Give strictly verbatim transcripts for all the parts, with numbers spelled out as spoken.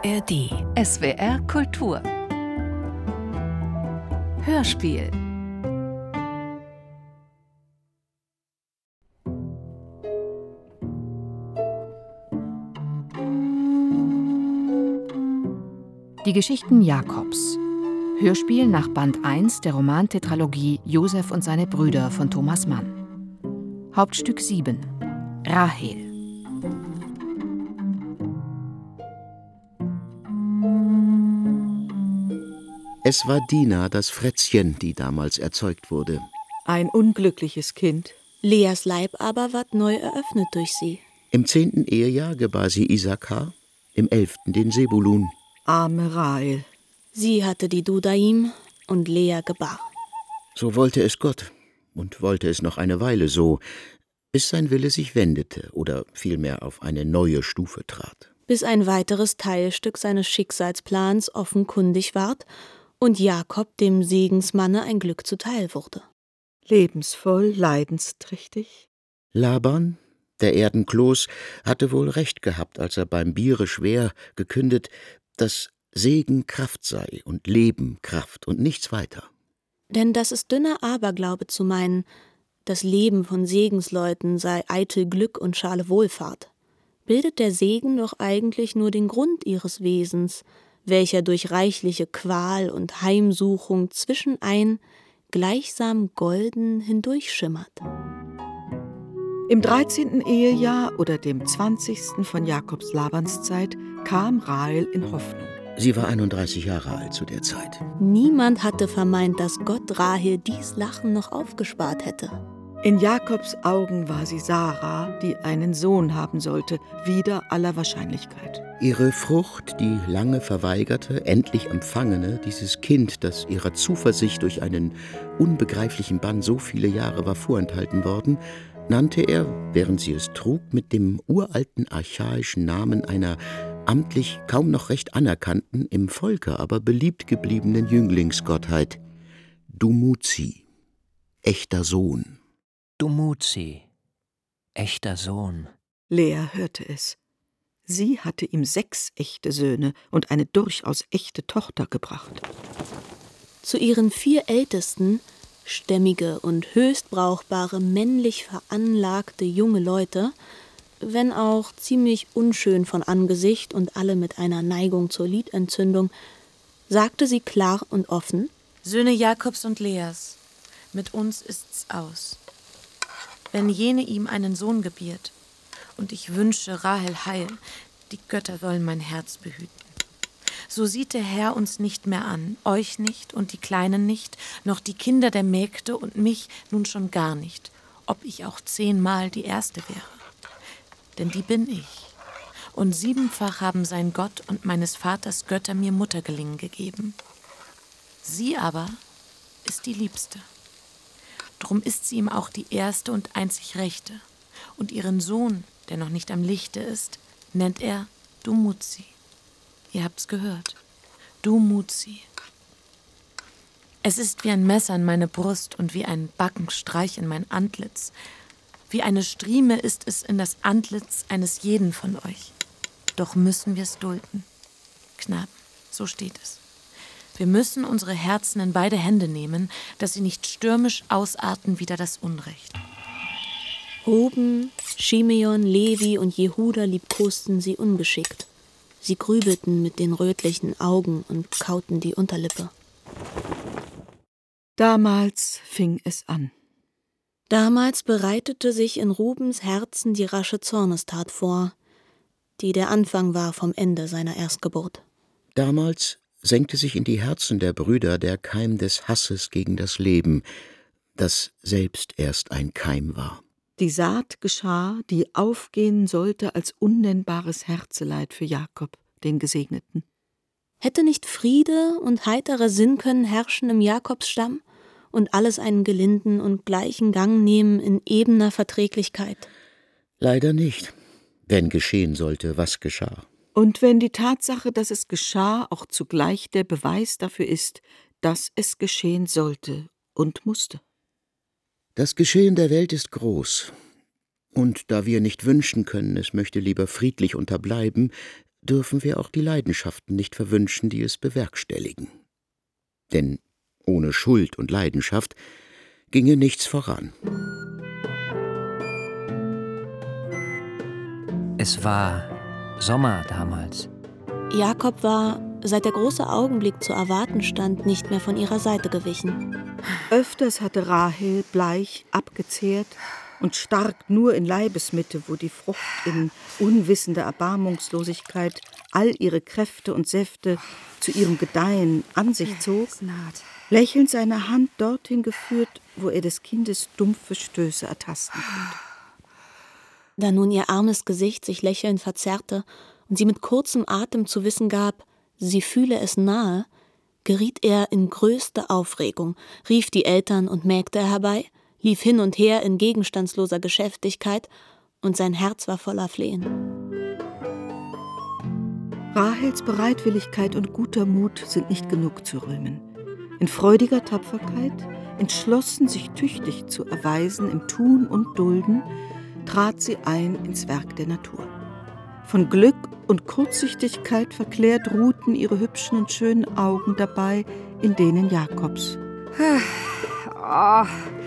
R D. S W R Kultur. Hörspiel. Die Geschichten Jakobs. Hörspiel nach Band eins der Romantetralogie Josef und seine Brüder von Thomas Mann. Hauptstück sieben. Rahel. Es war Dina, das Frätzchen, die damals erzeugt wurde. Ein unglückliches Kind. Leas Leib aber ward neu eröffnet durch sie. Im zehnten Ehejahr gebar sie Isakar, im elften den Sebulun. Arme Rahel. Sie hatte die Dudaim und Lea gebar. So wollte es Gott und wollte es noch eine Weile so, bis sein Wille sich wendete oder vielmehr auf eine neue Stufe trat. Bis ein weiteres Teilstück seines Schicksalsplans offenkundig ward und Jakob dem Segensmanne ein Glück zuteil wurde. Lebensvoll, leidensträchtig. Laban, der Erdenkloß, hatte wohl recht gehabt, als er beim Biere schwer gekündet, dass Segen Kraft sei und Leben Kraft und nichts weiter. Denn das ist dünner Aberglaube zu meinen, das Leben von Segensleuten sei eitel Glück und schale Wohlfahrt. Bildet der Segen doch eigentlich nur den Grund ihres Wesens, welcher durch reichliche Qual und Heimsuchung zwischenein gleichsam golden hindurchschimmert. Im dreizehnten Ehejahr oder dem zwanzigsten von Jakobs Labanszeit kam Rahel in Hoffnung. Sie war einunddreißig Jahre alt zu der Zeit. Niemand hatte vermeint, dass Gott Rahel dies Lachen noch aufgespart hätte. In Jakobs Augen war sie Sarah, die einen Sohn haben sollte, wider aller Wahrscheinlichkeit. Ihre Frucht, die lange verweigerte, endlich empfangene, dieses Kind, das ihrer Zuversicht durch einen unbegreiflichen Bann so viele Jahre war vorenthalten worden, nannte er, während sie es trug, mit dem uralten archaischen Namen einer amtlich kaum noch recht anerkannten, im Volke aber beliebt gebliebenen Jünglingsgottheit, Dumuzi, echter Sohn. Dumuzi, echter Sohn. Lea hörte es. Sie hatte ihm sechs echte Söhne und eine durchaus echte Tochter gebracht. Zu ihren vier Ältesten, stämmige und höchst brauchbare, männlich veranlagte junge Leute, wenn auch ziemlich unschön von Angesicht und alle mit einer Neigung zur Lidentzündung, sagte sie klar und offen: Söhne Jakobs und Leas, mit uns ist's aus. Wenn jene ihm einen Sohn gebiert, und ich wünsche Rahel heil, die Götter sollen mein Herz behüten. So sieht der Herr uns nicht mehr an, euch nicht und die Kleinen nicht, noch die Kinder der Mägde und mich nun schon gar nicht, ob ich auch zehnmal die Erste wäre. Denn die bin ich. Und siebenfach haben sein Gott und meines Vaters Götter mir Muttergelingen gegeben. Sie aber ist die Liebste. Drum ist sie ihm auch die erste und einzig Rechte. Und ihren Sohn, der noch nicht am Lichte ist, nennt er Dumuzi. Ihr habt's gehört. Dumuzi. Es ist wie ein Messer in meine Brust und wie ein Backenstreich in mein Antlitz. Wie eine Strieme ist es in das Antlitz eines jeden von euch. Doch müssen wir's dulden. Knaben, so steht es. Wir müssen unsere Herzen in beide Hände nehmen, dass sie nicht stürmisch ausarten wider das Unrecht. Ruben, Shimeon, Levi und Jehuda liebkosten sie ungeschickt. Sie grübelten mit den rötlichen Augen und kauten die Unterlippe. Damals fing es an. Damals bereitete sich in Rubens Herzen die rasche Zornestat vor, die der Anfang war vom Ende seiner Erstgeburt. Damals senkte sich in die Herzen der Brüder der Keim des Hasses gegen das Leben, das selbst erst ein Keim war. Die Saat geschah, die aufgehen sollte als unnennbares Herzeleid für Jakob, den Gesegneten. Hätte nicht Friede und heiterer Sinn können herrschen im Jakobsstamm und alles einen gelinden und gleichen Gang nehmen in ebener Verträglichkeit? Leider nicht, wenn geschehen sollte, was geschah. Und wenn die Tatsache, dass es geschah, auch zugleich der Beweis dafür ist, dass es geschehen sollte und musste. Das Geschehen der Welt ist groß. Und da wir nicht wünschen können, es möchte lieber friedlich unterbleiben, dürfen wir auch die Leidenschaften nicht verwünschen, die es bewerkstelligen. Denn ohne Schuld und Leidenschaft ginge nichts voran. Es war Sommer damals. Jakob war, seit der große Augenblick zu erwarten stand, nicht mehr von ihrer Seite gewichen. Öfters hatte Rahel bleich, abgezehrt und stark nur in Leibesmitte, wo die Frucht in unwissender Erbarmungslosigkeit all ihre Kräfte und Säfte zu ihrem Gedeihen an sich zog, lächelnd seine Hand dorthin geführt, wo er des Kindes dumpfe Stöße ertasten konnte. Da nun ihr armes Gesicht sich lächelnd verzerrte und sie mit kurzem Atem zu wissen gab, sie fühle es nahe, geriet er in größte Aufregung, rief die Eltern und Mägde herbei, lief hin und her in gegenstandsloser Geschäftigkeit, und sein Herz war voller Flehen. Rahels Bereitwilligkeit und guter Mut sind nicht genug zu rühmen. In freudiger Tapferkeit, entschlossen, sich tüchtig zu erweisen im Tun und Dulden, trat sie ein ins Werk der Natur. Von Glück und Kurzsichtigkeit verklärt ruhten ihre hübschen und schönen Augen dabei in denen Jakobs. Oh.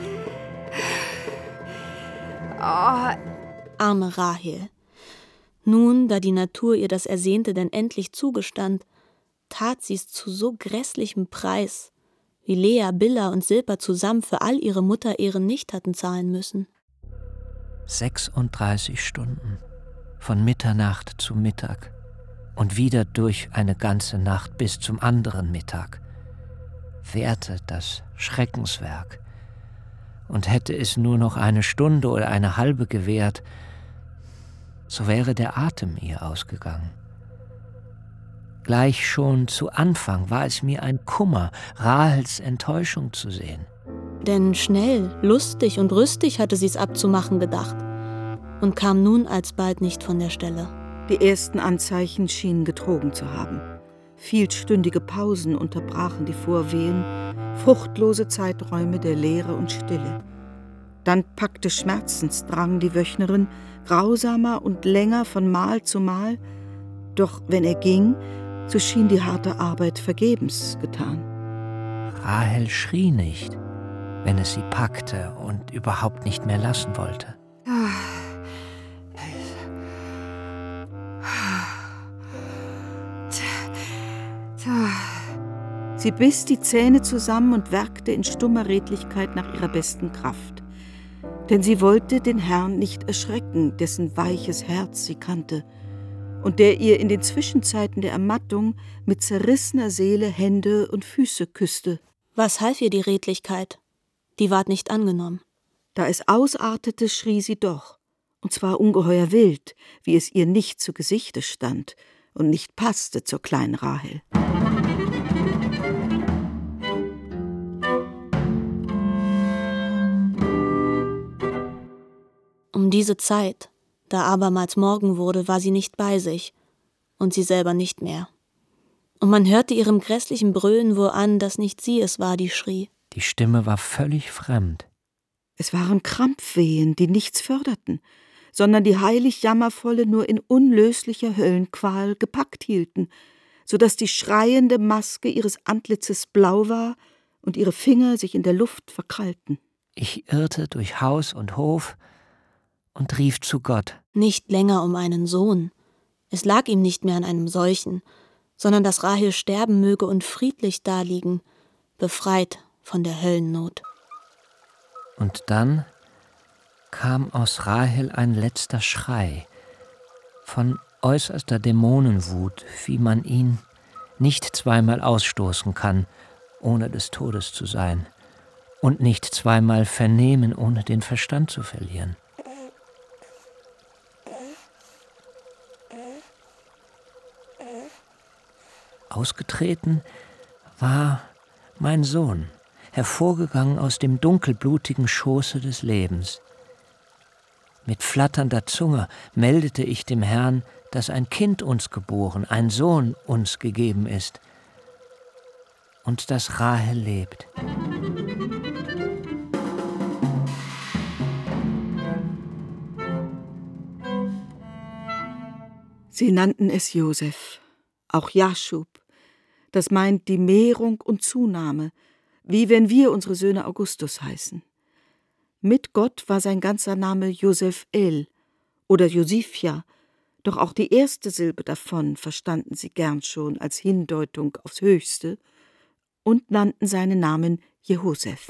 Oh. Arme Rahel. Nun, da die Natur ihr das Ersehnte denn endlich zugestand, tat sie's zu so grässlichem Preis, wie Lea, Bilha und Silpa zusammen für all ihre Mutterehren nicht hatten zahlen müssen. sechsunddreißig Stunden, von Mitternacht zu Mittag und wieder durch eine ganze Nacht bis zum anderen Mittag, währte das Schreckenswerk. Und hätte es nur noch eine Stunde oder eine halbe gewährt, so wäre der Atem ihr ausgegangen. Gleich schon zu Anfang war es mir ein Kummer, Rahels Enttäuschung zu sehen. Denn schnell, lustig und rüstig hatte sie's abzumachen gedacht und kam nun alsbald nicht von der Stelle. Die ersten Anzeichen schienen getrogen zu haben. Vielstündige Pausen unterbrachen die Vorwehen, fruchtlose Zeiträume der Leere und Stille. Dann packte Schmerzensdrang die Wöchnerin, grausamer und länger von Mal zu Mal. Doch wenn er ging, so schien die harte Arbeit vergebens getan. Rahel schrie nicht, wenn es sie packte und überhaupt nicht mehr lassen wollte. Sie biss die Zähne zusammen und werkte in stummer Redlichkeit nach ihrer besten Kraft. Denn sie wollte den Herrn nicht erschrecken, dessen weiches Herz sie kannte und der ihr in den Zwischenzeiten der Ermattung mit zerrissener Seele Hände und Füße küsste. Was half ihr die Redlichkeit? Die ward nicht angenommen. Da es ausartete, schrie sie doch, und zwar ungeheuer wild, wie es ihr nicht zu Gesichte stand und nicht passte zur kleinen Rahel. Um diese Zeit, da abermals Morgen wurde, war sie nicht bei sich und sie selber nicht mehr. Und man hörte ihrem grässlichen Brüllen wohl an, dass nicht sie es war, die schrie. Die Stimme war völlig fremd. Es waren Krampfwehen, die nichts förderten, sondern die heilig Jammervolle nur in unlöslicher Höllenqual gepackt hielten, so dass die schreiende Maske ihres Antlitzes blau war und ihre Finger sich in der Luft verkrallten. Ich irrte durch Haus und Hof und rief zu Gott. Nicht länger um einen Sohn. Es lag ihm nicht mehr an einem solchen, sondern dass Rahel sterben möge und friedlich daliegen, befreit von der Höllennot. Und dann kam aus Rahel ein letzter Schrei, von äußerster Dämonenwut, wie man ihn nicht zweimal ausstoßen kann, ohne des Todes zu sein, und nicht zweimal vernehmen, ohne den Verstand zu verlieren. Ausgetreten war mein Sohn, hervorgegangen aus dem dunkelblutigen Schoße des Lebens. Mit flatternder Zunge meldete ich dem Herrn, dass ein Kind uns geboren, ein Sohn uns gegeben ist und dass Rahel lebt. Sie nannten es Josef, auch Jaschub. Das meint die Mehrung und Zunahme, wie wenn wir unsere Söhne Augustus heißen. Mit Gott war sein ganzer Name Joseph El oder Josifja, doch auch die erste Silbe davon verstanden sie gern schon als Hindeutung aufs Höchste und nannten seinen Namen Jehosef.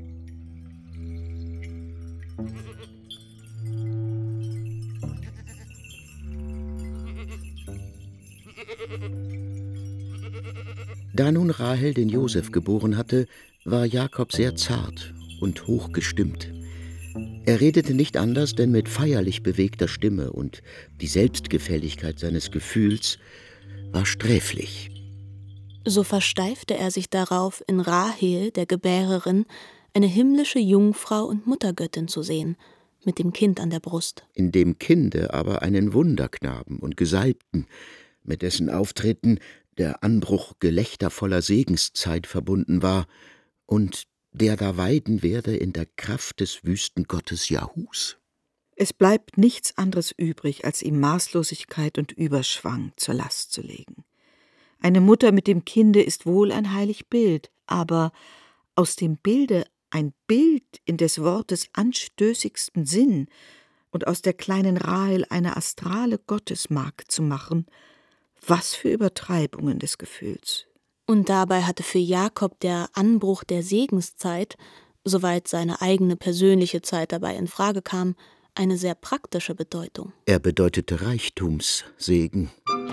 Da nun Rahel den Josef geboren hatte, war Jakob sehr zart und hochgestimmt. Er redete nicht anders, denn mit feierlich bewegter Stimme, und die Selbstgefälligkeit seines Gefühls war sträflich. So versteifte er sich darauf, in Rahel, der Gebärerin, eine himmlische Jungfrau und Muttergöttin zu sehen, mit dem Kind an der Brust. In dem Kinde aber einen Wunderknaben und Gesalbten, mit dessen Auftreten der Anbruch gelächtervoller Segenszeit verbunden war und der da weiden werde in der Kraft des Wüstengottes Jahus. Es bleibt nichts anderes übrig, als ihm Maßlosigkeit und Überschwang zur Last zu legen. Eine Mutter mit dem Kinde ist wohl ein heilig Bild, aber aus dem Bilde ein Bild in des Wortes anstößigstem Sinn und aus der kleinen Rahel eine astrale Gottesmagd zu machen, was für Übertreibungen des Gefühls. Und dabei hatte für Jakob der Anbruch der Segenszeit, soweit seine eigene persönliche Zeit dabei in Frage kam, eine sehr praktische Bedeutung. Er bedeutete Reichtumssegen.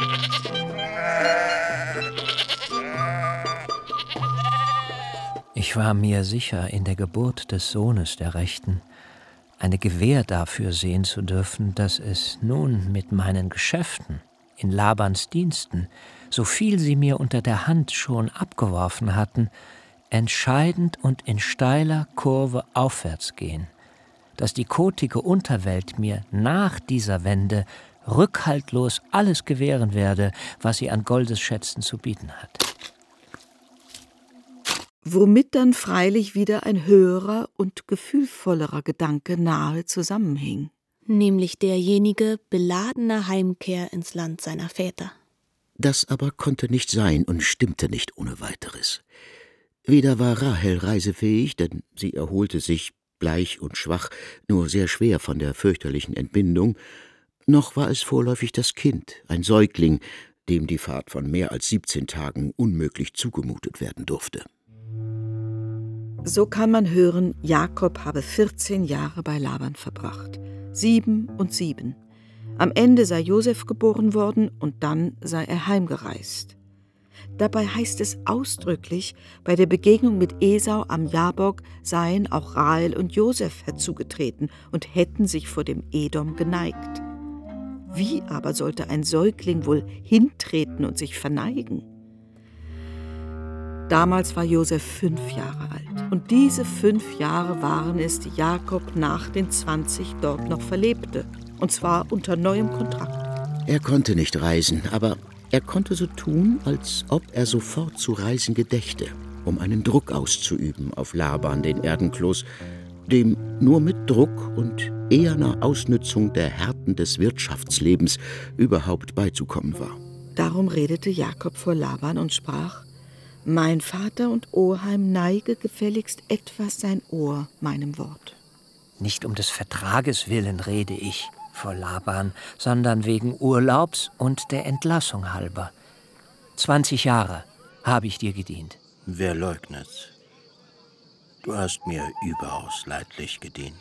Ich war mir sicher, in der Geburt des Sohnes der Rechten eine Gewähr dafür sehen zu dürfen, dass es nun mit meinen Geschäften in Labans Diensten, so viel sie mir unter der Hand schon abgeworfen hatten, entscheidend und in steiler Kurve aufwärts gehen, dass die kotige Unterwelt mir nach dieser Wende rückhaltlos alles gewähren werde, was sie an Goldesschätzen zu bieten hat. Womit dann freilich wieder ein höherer und gefühlvollerer Gedanke nahe zusammenhing. Nämlich derjenige beladener Heimkehr ins Land seiner Väter. Das aber konnte nicht sein und stimmte nicht ohne weiteres. Weder war Rahel reisefähig, denn sie erholte sich, bleich und schwach, nur sehr schwer von der fürchterlichen Entbindung, noch war es vorläufig das Kind, ein Säugling, dem die Fahrt von mehr als siebzehn Tagen unmöglich zugemutet werden durfte. So kann man hören, Jakob habe vierzehn Jahre bei Laban verbracht. Sieben und sieben. Am Ende sei Josef geboren worden und dann sei er heimgereist. Dabei heißt es ausdrücklich, bei der Begegnung mit Esau am Jabok seien auch Rahel und Josef herzugetreten und hätten sich vor dem Edom geneigt. Wie aber sollte ein Säugling wohl hintreten und sich verneigen? Damals war Josef fünf Jahre alt. Und diese fünf Jahre waren es, die Jakob nach den zwanzig dort noch verlebte. Und zwar unter neuem Kontrakt. Er konnte nicht reisen, aber er konnte so tun, als ob er sofort zu reisen gedächte, um einen Druck auszuüben auf Laban, den Erdenkloß, dem nur mit Druck und eherner Ausnützung der Härten des Wirtschaftslebens überhaupt beizukommen war. Darum redete Jakob vor Laban und sprach: Mein Vater und Oheim neige gefälligst etwas sein Ohr meinem Wort. Nicht um des Vertrages willen rede ich vor Laban, sondern wegen Urlaubs und der Entlassung halber. Zwanzig Jahre habe ich dir gedient. Wer leugnet? Du hast mir überaus leidlich gedient.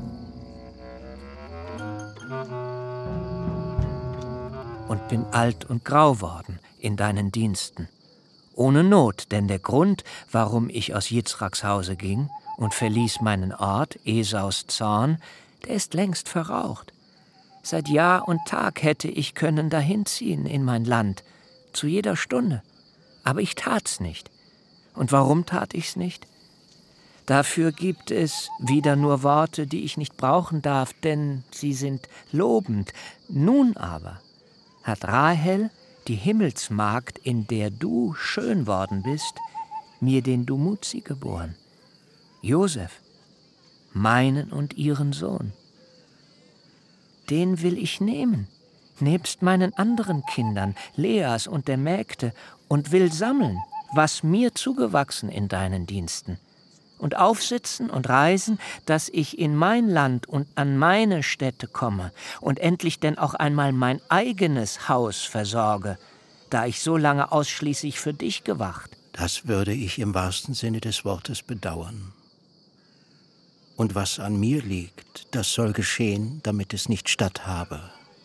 Und bin alt und grau worden in deinen Diensten. Ohne Not, denn der Grund, warum ich aus Jitzraks Hause ging und verließ meinen Ort, Esaus Zorn, der ist längst verraucht. Seit Jahr und Tag hätte ich können dahinziehen in mein Land, zu jeder Stunde. Aber ich tat's nicht. Und warum tat ich's nicht? Dafür gibt es wieder nur Worte, die ich nicht brauchen darf, denn sie sind lobend. Nun aber hat Rahel, die Himmelsmagd, in der du schön worden bist, mir den Dumuzi geboren. Josef, meinen und ihren Sohn. Den will ich nehmen, nebst meinen anderen Kindern, Leas und der Mägde, und will sammeln, was mir zugewachsen in deinen Diensten. Und aufsitzen und reisen, dass ich in mein Land und an meine Stätte komme und endlich denn auch einmal mein eigenes Haus versorge, da ich so lange ausschließlich für dich gewacht. Das würde ich im wahrsten Sinne des Wortes bedauern. Und was an mir liegt, das soll geschehen, damit es nicht statthabe.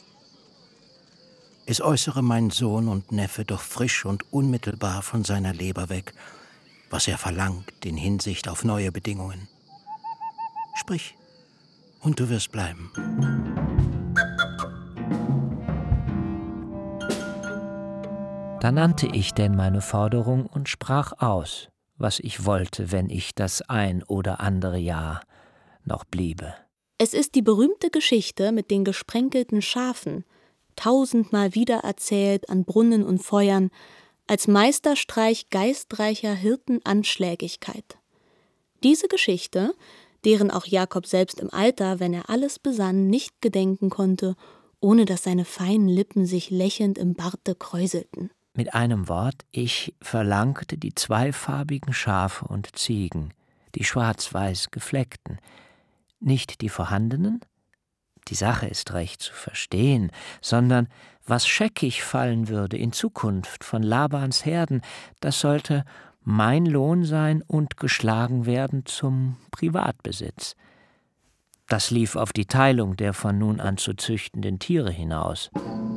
Es äußere mein Sohn und Neffe doch frisch und unmittelbar von seiner Leber weg, was er verlangt in Hinsicht auf neue Bedingungen. Sprich, und du wirst bleiben. Da nannte ich denn meine Forderung und sprach aus, was ich wollte, wenn ich das ein oder andere Jahr noch bliebe. Es ist die berühmte Geschichte mit den gesprenkelten Schafen, tausendmal wiedererzählt an Brunnen und Feuern, als Meisterstreich geistreicher Hirten Anschlägigkeit. Diese Geschichte, deren auch Jakob selbst im Alter, wenn er alles besann, nicht gedenken konnte, ohne dass seine feinen Lippen sich lächelnd im Barte kräuselten. Mit einem Wort, ich verlangte die zweifarbigen Schafe und Ziegen, die schwarz-weiß gefleckten, nicht die vorhandenen, die Sache ist recht zu verstehen, sondern was scheckig fallen würde in Zukunft von Labans Herden, das sollte mein Lohn sein und geschlagen werden zum Privatbesitz. Das lief auf die Teilung der von nun an zu züchtenden Tiere hinaus.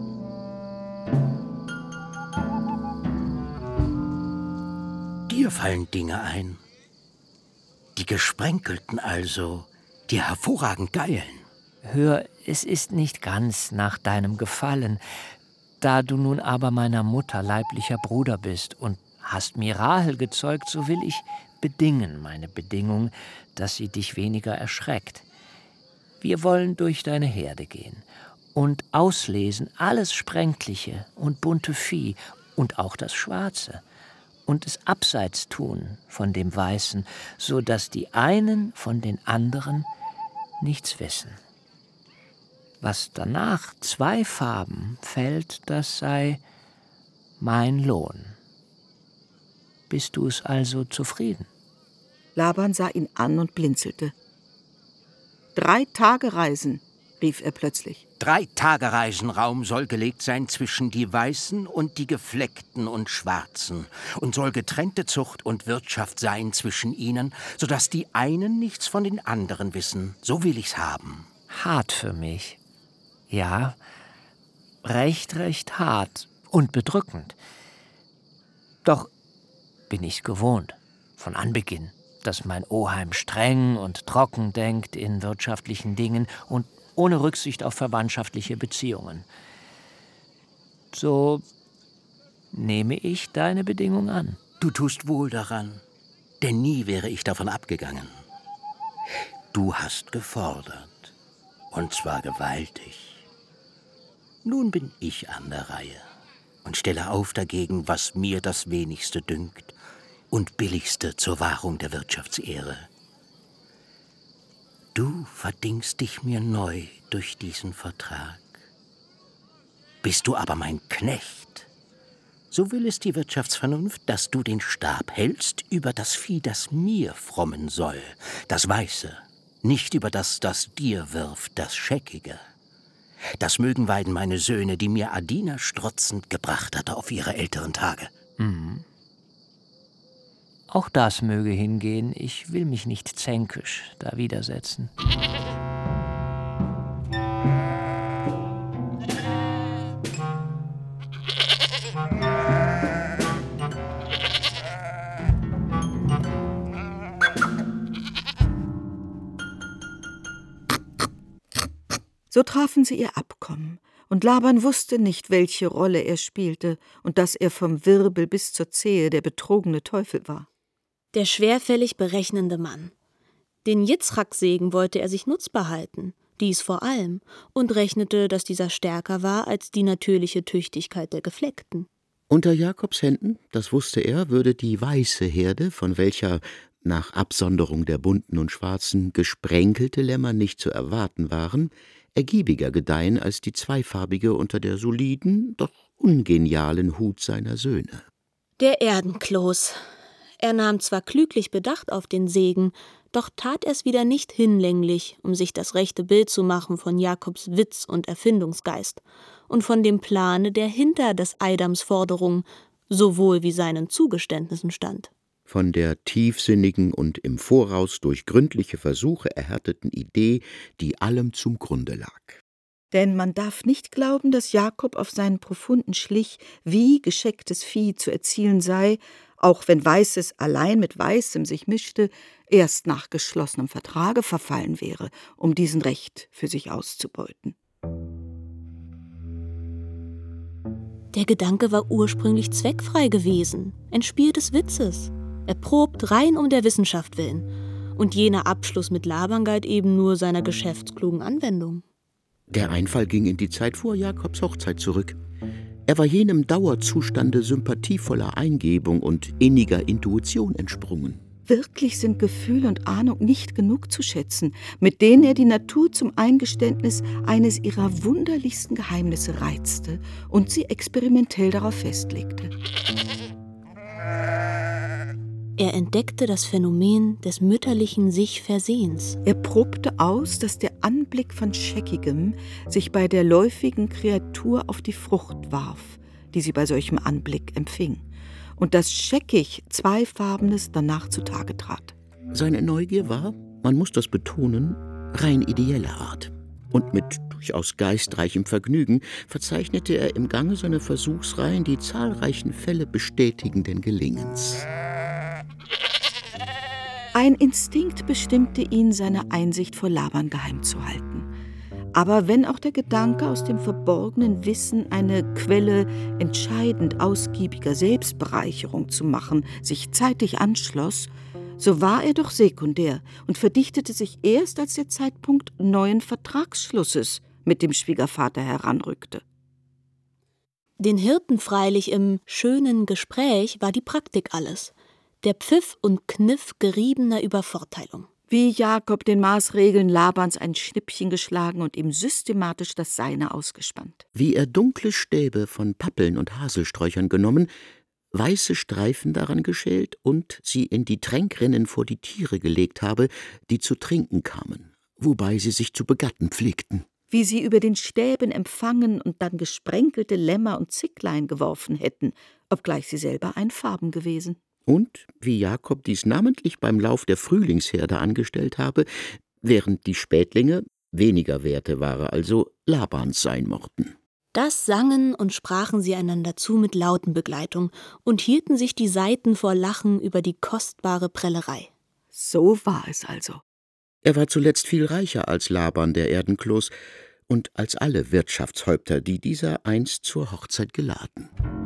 Dir fallen Dinge ein. Die Gesprenkelten also, die hervorragend geilen. Hör, es ist nicht ganz nach deinem Gefallen, da du nun aber meiner Mutter leiblicher Bruder bist und hast mir Rahel gezeugt, so will ich bedingen meine Bedingung, dass sie dich weniger erschreckt. Wir wollen durch deine Herde gehen und auslesen alles Sprenkliche und bunte Vieh und auch das Schwarze und es abseits tun von dem Weißen, so dass die einen von den anderen nichts wissen. Was danach zwei Farben fällt, das sei mein Lohn. Bist du es also zufrieden? Laban sah ihn an und blinzelte. Drei Tage Reisen, rief er plötzlich. Drei Tage Reisenraum soll gelegt sein zwischen die Weißen und die Gefleckten und Schwarzen und soll getrennte Zucht und Wirtschaft sein zwischen ihnen, sodass die einen nichts von den anderen wissen. So will ich's haben. Hart für mich. Ja, recht, recht hart und bedrückend. Doch bin ich's gewohnt, von Anbeginn, dass mein Oheim streng und trocken denkt in wirtschaftlichen Dingen und ohne Rücksicht auf verwandtschaftliche Beziehungen. So nehme ich deine Bedingung an. Du tust wohl daran, denn nie wäre ich davon abgegangen. Du hast gefordert, und zwar gewaltig. Nun bin ich an der Reihe und stelle auf dagegen, was mir das wenigste dünkt und billigste zur Wahrung der Wirtschaftsehre. Du verdingst dich mir neu durch diesen Vertrag. Bist du aber mein Knecht, so will es die Wirtschaftsvernunft, dass du den Stab hältst über das Vieh, das mir frommen soll, das Weiße, nicht über das, das dir wirft, das Scheckige. Das mögen weiden meine Söhne, die mir Adina strotzend gebracht hatte auf ihre älteren Tage. Mhm. Auch das möge hingehen, ich will mich nicht zänkisch da widersetzen. So trafen sie ihr Abkommen, und Laban wusste nicht, welche Rolle er spielte und dass er vom Wirbel bis zur Zehe der betrogene Teufel war. Der schwerfällig berechnende Mann. Den Jitzchak-Segen wollte er sich nutzbar halten, dies vor allem, und rechnete, dass dieser stärker war als die natürliche Tüchtigkeit der Gefleckten. Unter Jakobs Händen, das wusste er, würde die weiße Herde, von welcher nach Absonderung der bunten und schwarzen gesprenkelte Lämmer nicht zu erwarten waren, ergiebiger gedeihen als die zweifarbige unter der soliden, doch ungenialen Hut seiner Söhne. Der Erdenkloß. Er nahm zwar klüglich Bedacht auf den Segen, doch tat er's wieder nicht hinlänglich, um sich das rechte Bild zu machen von Jakobs Witz und Erfindungsgeist und von dem Plane, der hinter des Eidams Forderung sowohl wie seinen Zugeständnissen stand. Von der tiefsinnigen und im Voraus durch gründliche Versuche erhärteten Idee, die allem zum Grunde lag. Denn man darf nicht glauben, dass Jakob auf seinen profunden Schlich, wie geschecktes Vieh zu erzielen sei, auch wenn Weißes allein mit Weißem sich mischte, erst nach geschlossenem Vertrage verfallen wäre, um diesen Recht für sich auszubeuten. Der Gedanke war ursprünglich zweckfrei gewesen, ein Spiel des Witzes, erprobt rein um der Wissenschaft willen, und jener Abschluss mit Laban galt eben nur seiner geschäftsklugen Anwendung. Der Einfall ging in die Zeit vor Jakobs Hochzeit zurück. Er war jenem Dauerzustande sympathievoller Eingebung und inniger Intuition entsprungen. Wirklich sind Gefühl und Ahnung nicht genug zu schätzen, mit denen er die Natur zum Eingeständnis eines ihrer wunderlichsten Geheimnisse reizte und sie experimentell darauf festlegte. Er entdeckte das Phänomen des mütterlichen Sich-Versehens. Er probte aus, dass der Anblick von Scheckigem sich bei der läufigen Kreatur auf die Frucht warf, die sie bei solchem Anblick empfing, und dass scheckig Zweifarbenes danach zutage trat. Seine Neugier war, man muss das betonen, rein ideeller Art. Und mit durchaus geistreichem Vergnügen verzeichnete er im Gange seiner Versuchsreihen die zahlreichen Fälle bestätigenden Gelingens. Ein Instinkt bestimmte ihn, seine Einsicht vor Laban geheim zu halten. Aber wenn auch der Gedanke, aus dem verborgenen Wissen eine Quelle entscheidend ausgiebiger Selbstbereicherung zu machen, sich zeitig anschloss, so war er doch sekundär und verdichtete sich erst, als der Zeitpunkt neuen Vertragsschlusses mit dem Schwiegervater heranrückte. Den Hirten freilich im schönen Gespräch war die Praktik alles, der Pfiff und Kniff geriebener Übervorteilung. Wie Jakob den Maßregeln Labans ein Schnippchen geschlagen und ihm systematisch das Seine ausgespannt. Wie er dunkle Stäbe von Pappeln und Haselsträuchern genommen, weiße Streifen daran geschält und sie in die Tränkrinnen vor die Tiere gelegt habe, die zu trinken kamen, wobei sie sich zu begatten pflegten. Wie sie über den Stäben empfangen und dann gesprenkelte Lämmer und Zicklein geworfen hätten, obgleich sie selber einfarben gewesen. Und wie Jakob dies namentlich beim Lauf der Frühlingsherde angestellt habe, während die Spätlinge weniger Werte Ware also Labans sein mochten. Das sangen und sprachen sie einander zu mit Lautenbegleitung und hielten sich die Seiten vor Lachen über die kostbare Prellerei. So war es also. Er war zuletzt viel reicher als Laban, der Erdenkloß, und als alle Wirtschaftshäupter, die dieser einst zur Hochzeit geladen.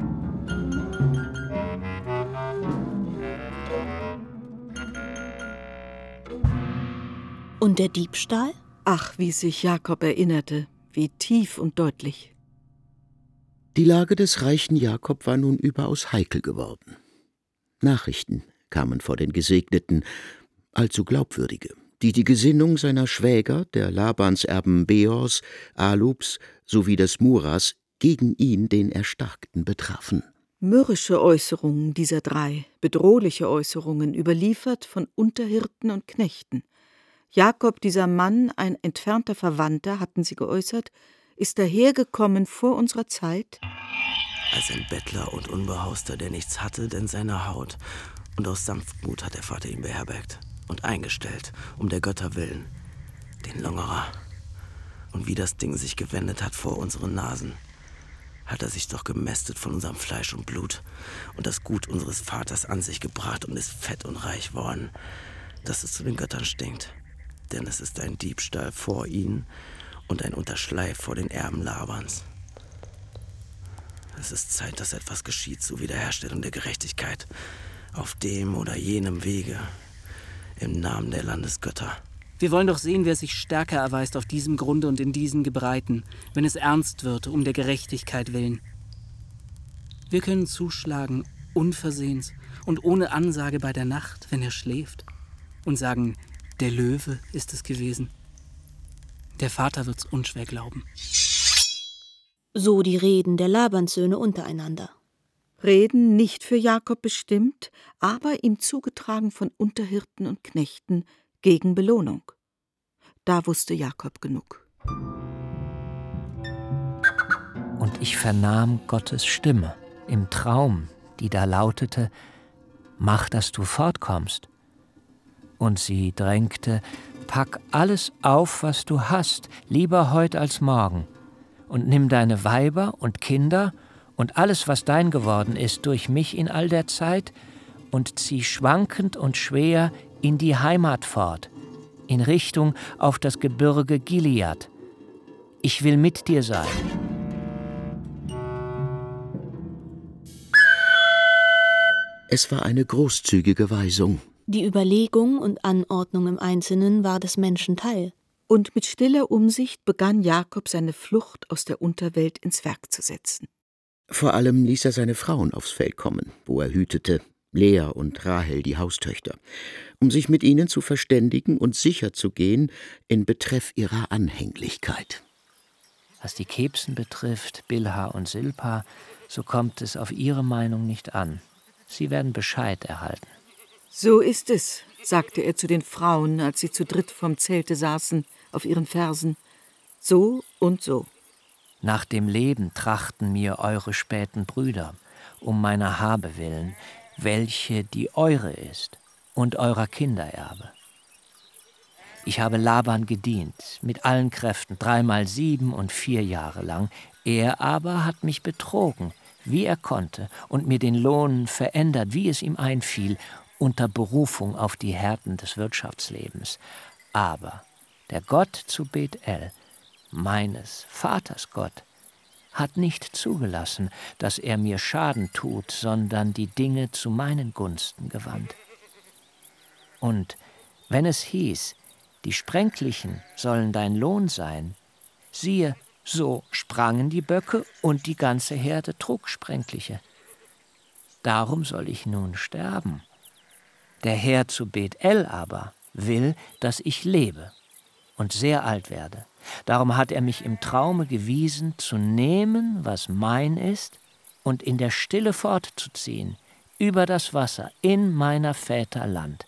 Und der Diebstahl? Ach, wie sich Jakob erinnerte, wie tief und deutlich. Die Lage des reichen Jakob war nun überaus heikel geworden. Nachrichten kamen vor den Gesegneten, allzu glaubwürdige, die die Gesinnung seiner Schwäger, der Labanserben Beors, Alubs sowie des Muras, gegen ihn, den Erstarkten, betrafen. Mürrische Äußerungen dieser drei, bedrohliche Äußerungen, überliefert von Unterhirten und Knechten. Jakob, dieser Mann, ein entfernter Verwandter, hatten sie geäußert, ist dahergekommen vor unserer Zeit als ein Bettler und Unbehauster, der nichts hatte, denn seine Haut, und aus Sanftmut hat der Vater ihn beherbergt und eingestellt, um der Götter willen, den Longerer. Und wie das Ding sich gewendet hat vor unseren Nasen, hat er sich doch gemästet von unserem Fleisch und Blut und das Gut unseres Vaters an sich gebracht und ist fett und reich worden, dass es zu den Göttern stinkt. Denn es ist ein Diebstahl vor ihnen und ein Unterschleif vor den Erben Labans. Es ist Zeit, dass etwas geschieht zur Wiederherstellung der Gerechtigkeit auf dem oder jenem Wege im Namen der Landesgötter. Wir wollen doch sehen, wer sich stärker erweist auf diesem Grunde und in diesen Gebreiten, wenn es ernst wird, um der Gerechtigkeit willen. Wir können zuschlagen, unversehens und ohne Ansage bei der Nacht, wenn er schläft, und sagen, der Löwe ist es gewesen. Der Vater wird's unschwer glauben. So die Reden der Labanssöhne untereinander. Reden nicht für Jakob bestimmt, aber ihm zugetragen von Unterhirten und Knechten gegen Belohnung. Da wusste Jakob genug. Und ich vernahm Gottes Stimme im Traum, die da lautete: Mach, dass du fortkommst. Und sie drängte: Pack alles auf, was du hast, lieber heut als morgen, und nimm deine Weiber und Kinder und alles, was dein geworden ist durch mich in all der Zeit, und zieh schwankend und schwer in die Heimat fort, in Richtung auf das Gebirge Gilead. Ich will mit dir sein. Es war eine großzügige Weisung. Die Überlegung und Anordnung im Einzelnen war des Menschen Teil. Und mit stiller Umsicht begann Jakob seine Flucht aus der Unterwelt ins Werk zu setzen. Vor allem ließ er seine Frauen aufs Feld kommen, wo er hütete, Lea und Rahel, die Haustöchter, um sich mit ihnen zu verständigen und sicher zu gehen in Betreff ihrer Anhänglichkeit. Was die Kebsen betrifft, Bilha und Silpa, so kommt es auf ihre Meinung nicht an. Sie werden Bescheid erhalten. So ist es, sagte er zu den Frauen, als sie zu dritt vorm Zelte saßen, auf ihren Fersen. So und so. Nach dem Leben trachten mir eure späten Brüder, um meiner Habe willen, welche die eure ist, und eurer Kindererbe. Ich habe Laban gedient, mit allen Kräften, dreimal sieben und vier Jahre lang. Er aber hat mich betrogen, wie er konnte, und mir den Lohn verändert, wie es ihm einfiel, unter Berufung auf die Härten des Wirtschaftslebens. Aber der Gott zu Bethel, meines Vaters Gott, hat nicht zugelassen, dass er mir Schaden tut, sondern die Dinge zu meinen Gunsten gewandt. Und wenn es hieß, die Spränklichen sollen dein Lohn sein, siehe, so sprangen die Böcke und die ganze Herde trug Spränkliche. Darum soll ich nun sterben. Der Herr zu Bethel aber will, dass ich lebe und sehr alt werde. Darum hat er mich im Traume gewiesen, zu nehmen, was mein ist, und in der Stille fortzuziehen, über das Wasser, in meiner Väter Land.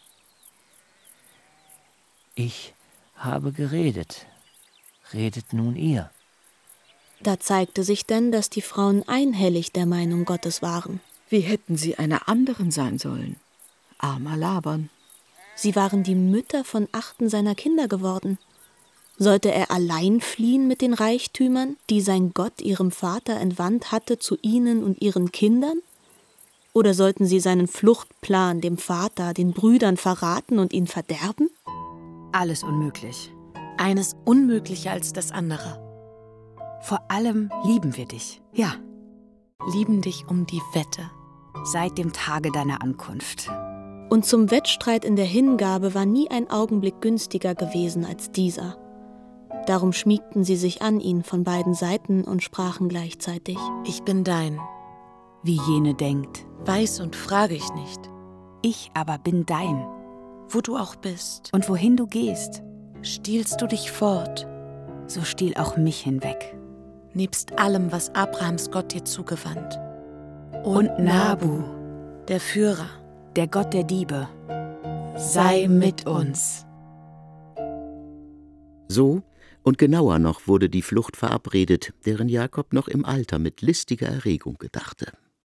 Ich habe geredet, redet nun ihr. Da zeigte sich denn, dass die Frauen einhellig der Meinung Gottes waren. Wie hätten sie einer anderen sein sollen? Armer Laban. Sie waren die Mütter von achten seiner Kinder geworden. Sollte er allein fliehen mit den Reichtümern, die sein Gott ihrem Vater entwandt hatte, zu ihnen und ihren Kindern? Oder sollten sie seinen Fluchtplan dem Vater, den Brüdern verraten und ihn verderben? Alles unmöglich. Eines unmöglicher als das andere. Vor allem lieben wir dich. Ja, Lieben dich um die Wette. seit dem Tage deiner Ankunft. Und zum Wettstreit in der Hingabe war nie ein Augenblick günstiger gewesen als dieser. Darum schmiegten sie sich an ihn von beiden Seiten und sprachen gleichzeitig: Ich bin dein. Wie jene denkt. Weiß und frage ich nicht. Ich aber bin dein. Wo du auch bist. Und wohin du gehst, Stiehlst du dich fort, so stiehl auch mich hinweg. nebst allem, was Abrahams Gott dir zugewandt. Und Nabu, der Führer, der Gott der Diebe, sei mit uns. So und genauer noch wurde die Flucht verabredet, deren Jakob noch im Alter mit listiger Erregung gedachte.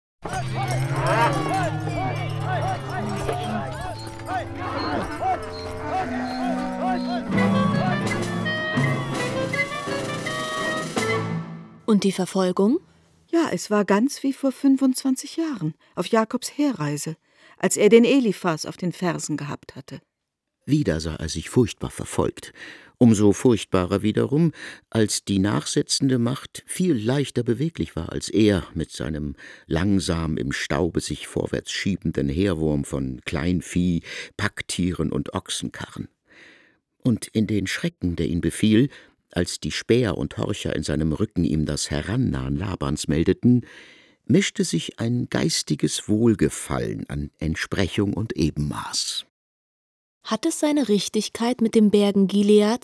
Und die Verfolgung? Ja, es war ganz wie vor fünfundzwanzig Jahren, auf Jakobs Herreise, als er den Eliphas auf den Fersen gehabt hatte. Wieder sah er sich furchtbar verfolgt. Umso furchtbarer wiederum, als die nachsetzende Macht viel leichter beweglich war als er mit seinem langsam im Staube sich vorwärts schiebenden Heerwurm von Kleinvieh, Packtieren und Ochsenkarren. Und in den Schrecken, der ihn befiel, als die Späher und Horcher in seinem Rücken ihm das Herannahen Labans meldeten, mischte sich ein geistiges Wohlgefallen an Entsprechung und Ebenmaß. Hat es seine Richtigkeit mit den Bergen Gileads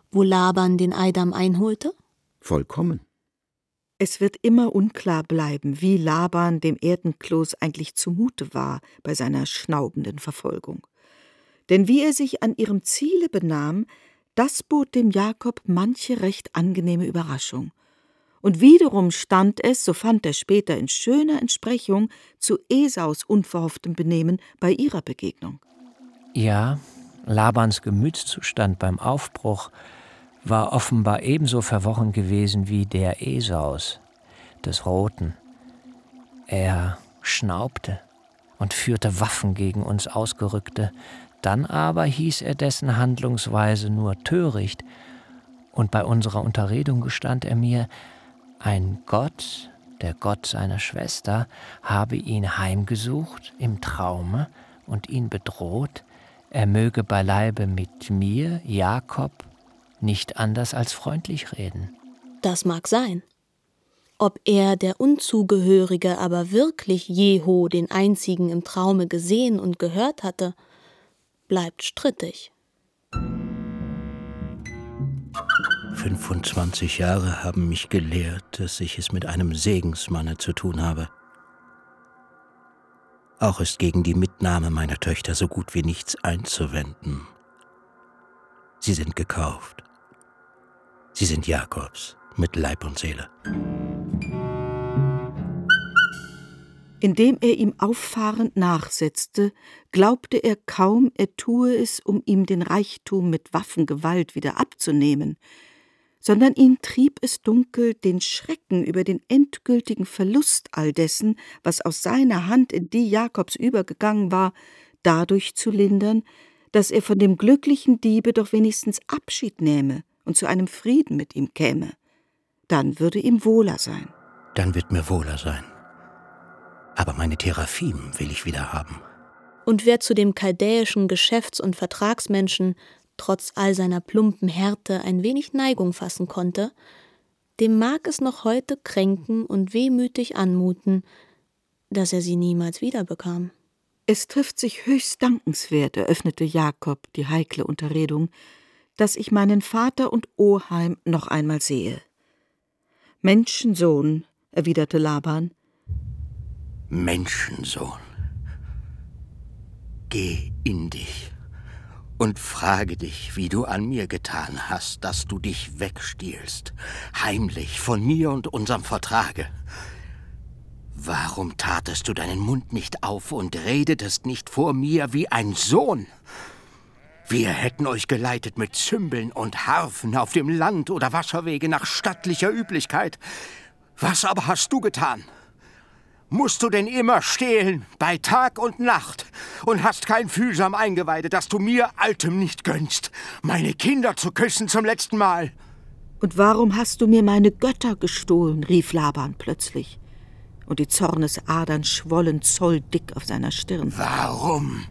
wo Laban den Eidam einholte? Vollkommen. Es wird immer unklar bleiben, wie Laban dem Erdenkloß eigentlich zumute war bei seiner schnaubenden Verfolgung. Denn wie er sich an ihrem Ziele benahm, das bot dem Jakob manche recht angenehme Überraschung. Und wiederum stand es, so fand er später in schöner Entsprechung, zu Esaus unverhofftem Benehmen bei ihrer Begegnung. Ja, Labans Gemütszustand beim Aufbruch war offenbar ebenso verworren gewesen wie der Esaus, des Roten. Er schnaubte und führte Waffen gegen uns Ausgerückte, dann aber hieß er dessen Handlungsweise nur töricht, und bei unserer Unterredung gestand er mir, ein Gott, der Gott seiner Schwester, habe ihn heimgesucht im Traume und ihn bedroht, er möge beileibe mit mir, Jakob, nicht anders als freundlich reden. Das mag sein. Ob er, der Unzugehörige, aber wirklich Jeho, den einzigen im Traume, gesehen und gehört hatte, bleibt strittig. fünfundzwanzig Jahre haben mich gelehrt, dass ich es mit einem Segensmanne zu tun habe. Auch ist gegen die Mitnahme meiner Töchter so gut wie nichts einzuwenden. Sie sind gekauft. Sie sind Jakobs mit Leib und Seele. Indem er ihm auffahrend nachsetzte, glaubte er kaum, er tue es, um ihm den Reichtum mit Waffengewalt wieder abzunehmen, sondern ihn trieb es dunkel, den Schrecken über den endgültigen Verlust all dessen, was aus seiner Hand in die Jakobs übergegangen war, dadurch zu lindern, dass er von dem glücklichen Diebe doch wenigstens Abschied nähme und zu einem Frieden mit ihm käme. Dann würde ihm wohler sein. Dann wird mir wohler sein. Aber meine Teraphim will ich wieder haben. Und wer zu dem chaldäischen Geschäfts- und Vertragsmenschen trotz all seiner plumpen Härte ein wenig Neigung fassen konnte, dem mag es noch heute kränken und wehmütig anmuten, dass er sie niemals wiederbekam. Es trifft sich höchst dankenswert, eröffnete Jakob die heikle Unterredung, dass ich meinen Vater und Oheim noch einmal sehe. Menschensohn, erwiderte Laban. Menschensohn, geh in dich und frage dich, wie du an mir getan hast, dass du dich wegstiehlst, heimlich von mir und unserem Vertrage. Warum tatest du deinen Mund nicht auf und redetest nicht vor mir wie ein Sohn? Wir hätten euch geleitet mit Zymbeln und Harfen auf dem Land oder Wasserwege nach stattlicher Üblichkeit. Was aber hast du getan? Musst du denn immer stehlen, bei Tag und Nacht, und hast kein Fühlsam Eingeweide, dass du mir, Altem, nicht gönnst, meine Kinder zu küssen zum letzten Mal? Und warum hast du mir meine Götter gestohlen, rief Laban plötzlich, und die Zornesadern schwollen zolldick auf seiner Stirn. Warum?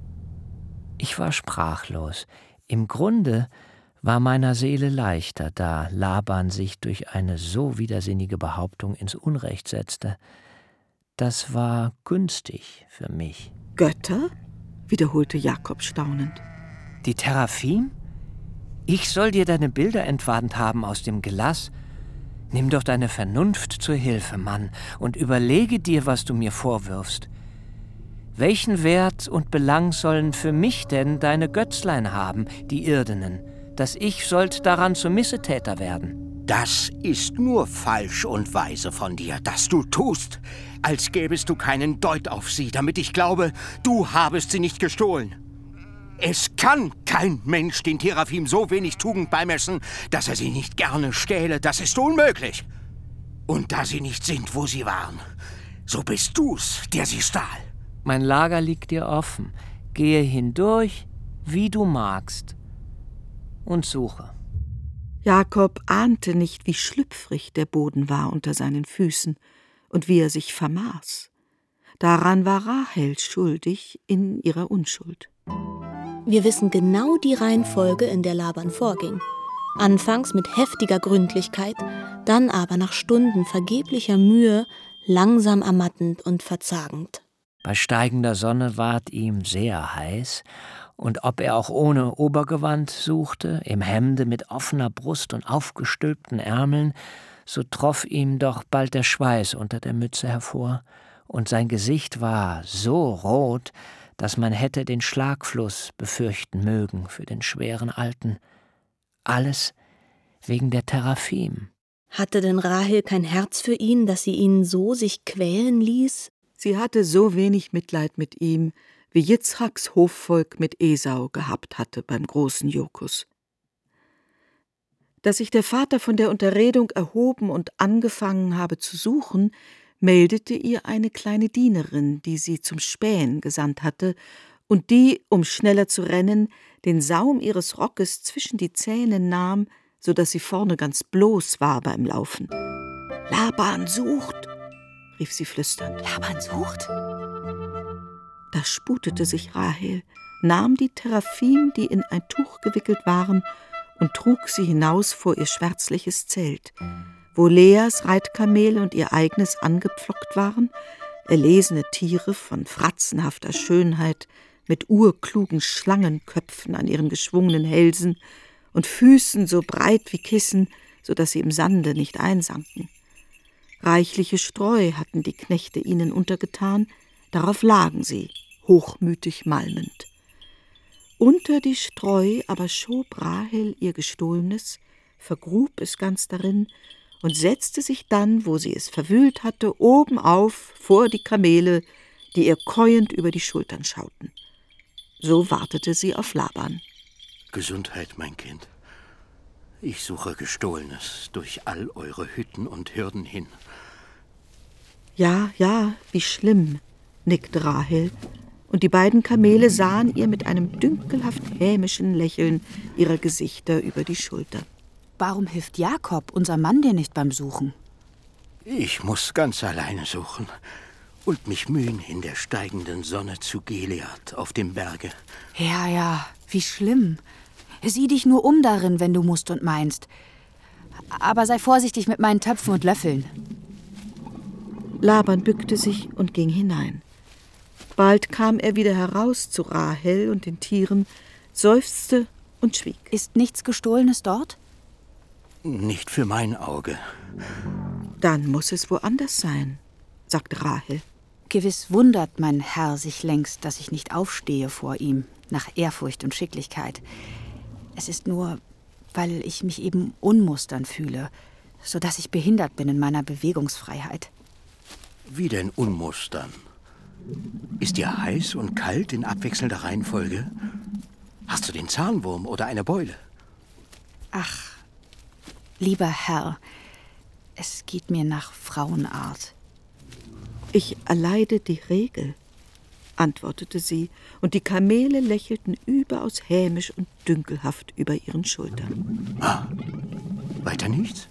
Ich war sprachlos. Im Grunde war meiner Seele leichter, da Laban sich durch eine so widersinnige Behauptung ins Unrecht setzte. Das war günstig für mich. Götter? Wiederholte Jakob staunend. Die Teraphim? Ich soll dir deine Bilder entwarnt haben aus dem Gelass? Nimm doch deine Vernunft zur Hilfe, Mann, und überlege dir, was du mir vorwirfst. Welchen Wert und Belang sollen für mich denn deine Götzlein haben, die irdenen, dass ich sollt daran zum Missetäter werden? Das ist nur falsch und weise von dir, dass du tust, als gäbest du keinen Deut auf sie, damit ich glaube, du habest sie nicht gestohlen. Es kann kein Mensch den Teraphim so wenig Tugend beimessen, dass er sie nicht gerne stähle. Das ist unmöglich. Und da sie nicht sind, wo sie waren, so bist du's, der sie stahl. Mein Lager liegt dir offen. Gehe hindurch, wie du magst, und suche. Jakob ahnte nicht, wie schlüpfrig der Boden war unter seinen Füßen und wie er sich vermaß. Daran war Rahel schuldig in ihrer Unschuld. Wir wissen genau die Reihenfolge, in der Laban vorging. Anfangs mit heftiger Gründlichkeit, dann aber nach Stunden vergeblicher Mühe langsam ermattend und verzagend. Bei steigender Sonne ward ihm sehr heiß, Und ob er auch ohne Obergewand suchte, im Hemde mit offener Brust und aufgestülpten Ärmeln, so troff ihm doch bald der Schweiß unter der Mütze hervor, und sein Gesicht war so rot, dass man hätte den Schlagfluss befürchten mögen für den schweren Alten. Alles wegen der Teraphim. Hatte denn Rahel kein Herz für ihn, dass sie ihn so sich quälen ließ? Sie hatte so wenig Mitleid mit ihm, wie Jitzchaks Hofvolk mit Esau gehabt hatte beim großen Jokus. Dass sich der Vater von der Unterredung erhoben und angefangen habe zu suchen, meldete ihr eine kleine Dienerin, die sie zum Spähen gesandt hatte und die, um schneller zu rennen, den Saum ihres Rockes zwischen die Zähne nahm, so dass sie vorne ganz bloß war beim Laufen. »Laban sucht«, rief sie flüsternd. »Laban sucht?« Da sputete sich Rahel, nahm die Teraphim, die in ein Tuch gewickelt waren, und trug sie hinaus vor ihr schwärzliches Zelt, wo Leas Reitkamele und ihr eigenes angepflockt waren, erlesene Tiere von fratzenhafter Schönheit, mit urklugen Schlangenköpfen an ihren geschwungenen Hälsen und Füßen so breit wie Kissen, so dass sie im Sande nicht einsanken. Reichliche Streu hatten die Knechte ihnen untergetan, darauf lagen sie, hochmütig malmend. Unter die Streu aber schob Rahel ihr Gestohlenes, vergrub es ganz darin und setzte sich dann, wo sie es verwühlt hatte, oben auf vor die Kamele, die ihr käuend über die Schultern schauten. So wartete sie auf Laban. Gesundheit, mein Kind. Ich suche Gestohlenes durch all eure Hütten und Hürden hin. Ja, ja, wie schlimm, nickte Rahel, und die beiden Kamele sahen ihr mit einem dünkelhaft hämischen Lächeln ihre Gesichter über die Schulter. Warum hilft Jakob, unser Mann, dir nicht beim Suchen? Ich muss ganz alleine suchen und mich mühen in der steigenden Sonne zu Gilead auf dem Berge. Ja, ja, wie schlimm. Sieh dich nur um darin, wenn du musst und meinst. Aber sei vorsichtig mit meinen Töpfen und Löffeln. Laban bückte sich und ging hinein. Bald kam er wieder heraus zu Rahel und den Tieren, seufzte und schwieg. Ist nichts Gestohlenes dort? Nicht für mein Auge. Dann muss es woanders sein, sagte Rahel. Gewiss wundert mein Herr sich längst, dass ich nicht aufstehe vor ihm, nach Ehrfurcht und Schicklichkeit. Es ist nur, weil ich mich eben unmustern fühle, so dass ich behindert bin in meiner Bewegungsfreiheit. Wie denn unmustern? Ist dir heiß und kalt in abwechselnder Reihenfolge? Hast du den Zahnwurm oder eine Beule? Ach, lieber Herr, es geht mir nach Frauenart. Ich erleide die Regel, antwortete sie, und die Kamele lächelten überaus hämisch und dünkelhaft über ihren Schultern. Ah, weiter nichts?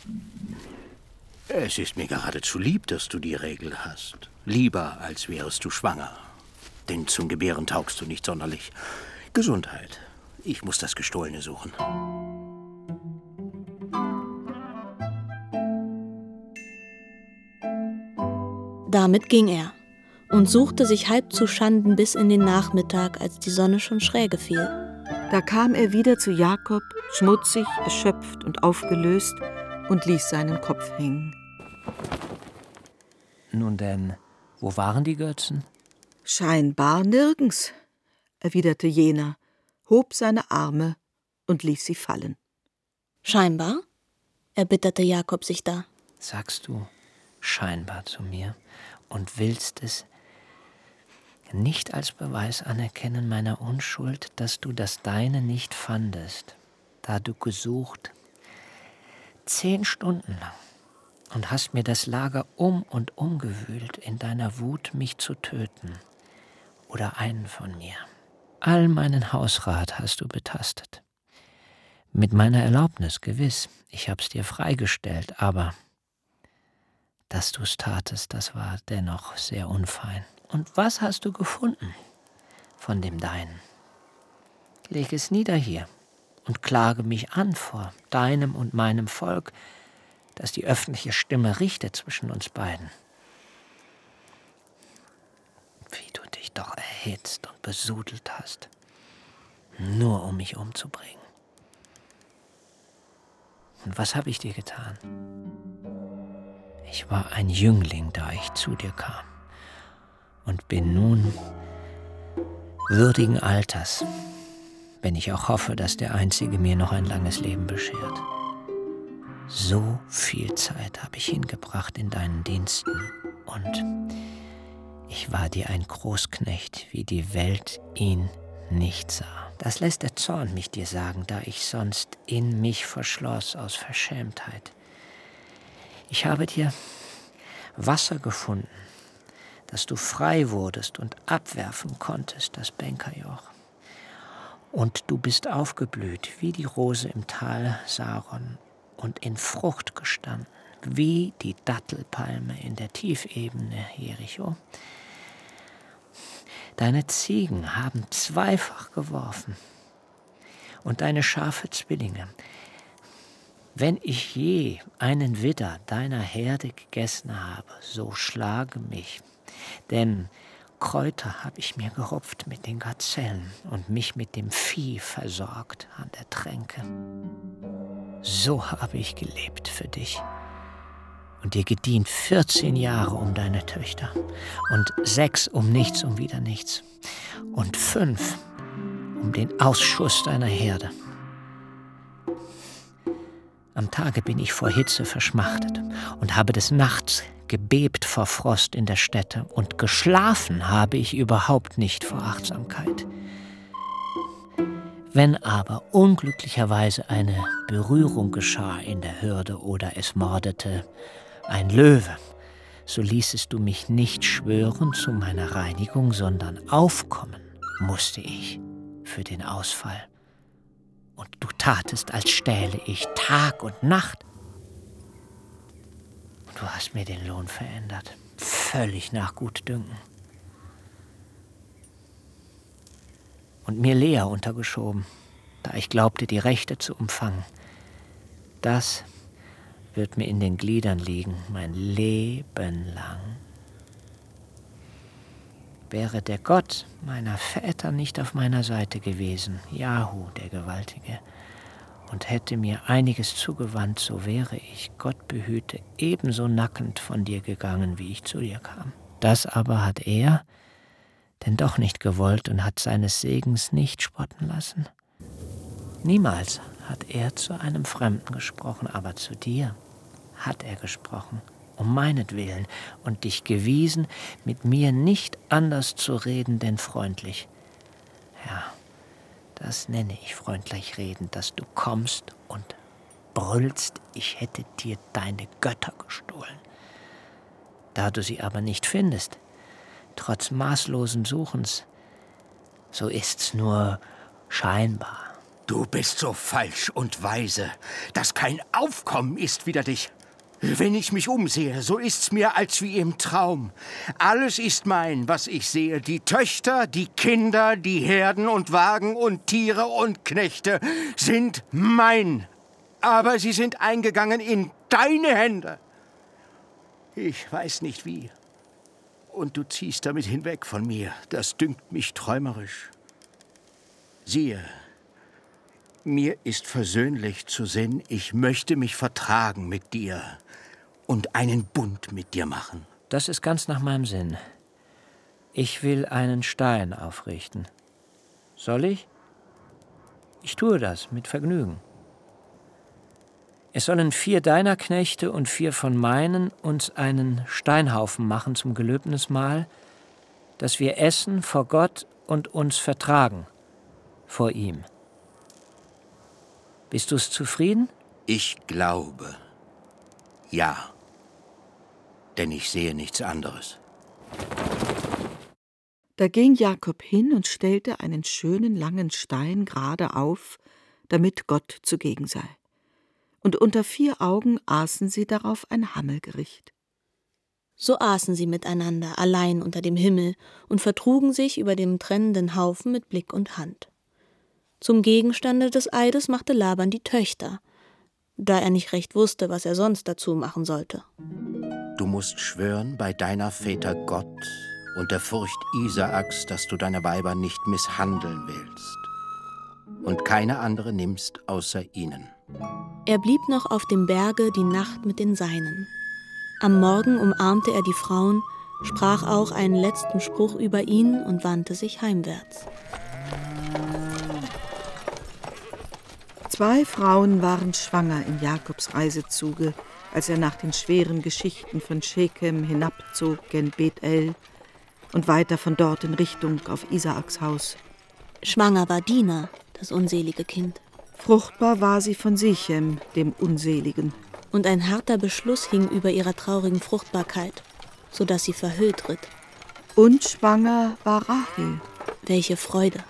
Es ist mir geradezu lieb, dass du die Regel hast. Lieber, als wärest du schwanger. Denn zum Gebären taugst du nicht sonderlich. Gesundheit. Ich muss das Gestohlene suchen. Damit ging er und suchte sich halb zu Schanden bis in den Nachmittag, als die Sonne schon schräge fiel. Da kam er wieder zu Jakob, schmutzig, erschöpft und aufgelöst, und ließ seinen Kopf hängen. Nun denn, wo waren die Götzen? Scheinbar nirgends, erwiderte jener, hob seine Arme und ließ sie fallen. Scheinbar? Erbitterte Jakob sich da. Sagst du scheinbar zu mir und willst es nicht als Beweis anerkennen meiner Unschuld, dass du das Deine nicht fandest, da du gesucht zehn Stunden lang und hast mir das Lager um und um gewühlt in deiner Wut, mich zu töten oder einen von mir. All meinen Hausrat hast du betastet. Mit meiner Erlaubnis, gewiss, ich hab's dir freigestellt, aber dass du's tatest, das war dennoch sehr unfein. Und was hast du gefunden von dem Deinen? Leg es nieder hier und klage mich an vor deinem und meinem Volk, dass die öffentliche Stimme richtet zwischen uns beiden. Wie du dich doch erhitzt und besudelt hast. nur um mich umzubringen. Und was habe ich dir getan? Ich war ein Jüngling, da ich zu dir kam, und bin nun würdigen Alters, wenn ich auch hoffe, dass der Einzige mir noch ein langes Leben beschert. So viel Zeit habe ich hingebracht in deinen Diensten, und ich war dir ein Großknecht, wie die Welt ihn nicht sah. Das lässt der Zorn mich dir sagen, da ich sonst in mich verschloss aus Verschämtheit. Ich habe dir Wasser gefunden, dass du frei wurdest und abwerfen konntest, das Bankerjoch. Und du bist aufgeblüht wie die Rose im Tal Saron und in Frucht gestanden, wie die Dattelpalme in der Tiefebene Jericho. Deine Ziegen haben zweifach geworfen und deine Schafe Zwillinge. Wenn ich je einen Widder deiner Herde gegessen habe, so schlage mich, denn Kräuter habe ich mir gerupft mit den Gazellen und mich mit dem Vieh versorgt an der Tränke. So habe ich gelebt für dich und dir gedient vierzehn Jahre um deine Töchter und sechs um nichts, um wieder nichts und fünf um den Ausschuss deiner Herde. Am Tage bin ich vor Hitze verschmachtet und habe des Nachts gebebt vor Frost in der Stätte, und geschlafen habe ich überhaupt nicht vor Achtsamkeit. Wenn aber unglücklicherweise eine Berührung geschah in der Hürde oder es mordete ein Löwe, so ließest du mich nicht schwören zu meiner Reinigung, sondern aufkommen musste ich für den Ausfall. Und du tatest, als stähle ich Tag und Nacht. Und du hast mir den Lohn verändert, völlig nach Gutdünken. Und mir Lea untergeschoben, da ich glaubte, die Rechte zu umfangen. Das wird mir in den Gliedern liegen, mein Leben lang. Wäre der Gott meiner Väter nicht auf meiner Seite gewesen, Jahu, der Gewaltige, und hätte mir einiges zugewandt, so wäre ich, Gott behüte, ebenso nackend von dir gegangen, wie ich zu dir kam. Das aber hat er denn doch nicht gewollt und hat seines Segens nicht spotten lassen. Niemals hat er zu einem Fremden gesprochen, aber zu dir hat er gesprochen, um meinetwillen, und dich gewiesen, mit mir nicht anders zu reden, denn freundlich. Ja, das nenne ich freundlich reden, dass du kommst und brüllst, ich hätte dir deine Götter gestohlen. Da du sie aber nicht findest, trotz maßlosen Suchens, so ist's nur scheinbar. Du bist so falsch und weise, dass kein Aufkommen ist wider dich. Wenn ich mich umsehe, so ist's mir als wie im Traum. Alles ist mein, was ich sehe, die Töchter, die Kinder, die Herden und Wagen und Tiere und Knechte sind mein. Aber sie sind eingegangen in deine Hände. Ich weiß nicht wie. Und du ziehst damit hinweg von mir. Das dünkt mich träumerisch. Siehe, mir ist versöhnlich zu Sinn, ich möchte mich vertragen mit dir und einen Bund mit dir machen. Das ist ganz nach meinem Sinn. Ich will einen Stein aufrichten. Soll ich? Ich tue das mit Vergnügen. Es sollen vier deiner Knechte und vier von meinen uns einen Steinhaufen machen zum Gelöbnismahl, dass wir essen vor Gott und uns vertragen vor ihm. Bist du's zufrieden? Ich glaube, ja, denn ich sehe nichts anderes. Da ging Jakob hin und stellte einen schönen langen Stein gerade auf, damit Gott zugegen sei. Und unter vier Augen aßen sie darauf ein Hammelgericht. So aßen sie miteinander, allein unter dem Himmel, und vertrugen sich über dem trennenden Haufen mit Blick und Hand. Zum Gegenstande des Eides machte Laban die Töchter, da er nicht recht wusste, was er sonst dazu machen sollte. Du musst schwören bei deiner Väter Gott und der Furcht Isaaks, dass du deine Weiber nicht misshandeln willst. und keine andere nimmst außer ihnen. Er blieb noch auf dem Berge die Nacht mit den Seinen. Am Morgen umarmte er die Frauen, sprach auch einen letzten Spruch über ihn und wandte sich heimwärts. Zwei Frauen waren schwanger im Jakobs Reisezuge, als er nach den schweren Geschichten von Schechem hinabzog gen Bethel und weiter von dort in Richtung auf Isaaks Haus. Schwanger war Dina, das unselige Kind. Fruchtbar war sie von Sichem, dem Unseligen. Und ein harter Beschluss hing über ihrer traurigen Fruchtbarkeit, so dass sie verhüllt ritt. Und schwanger war Rahel. Welche Freude!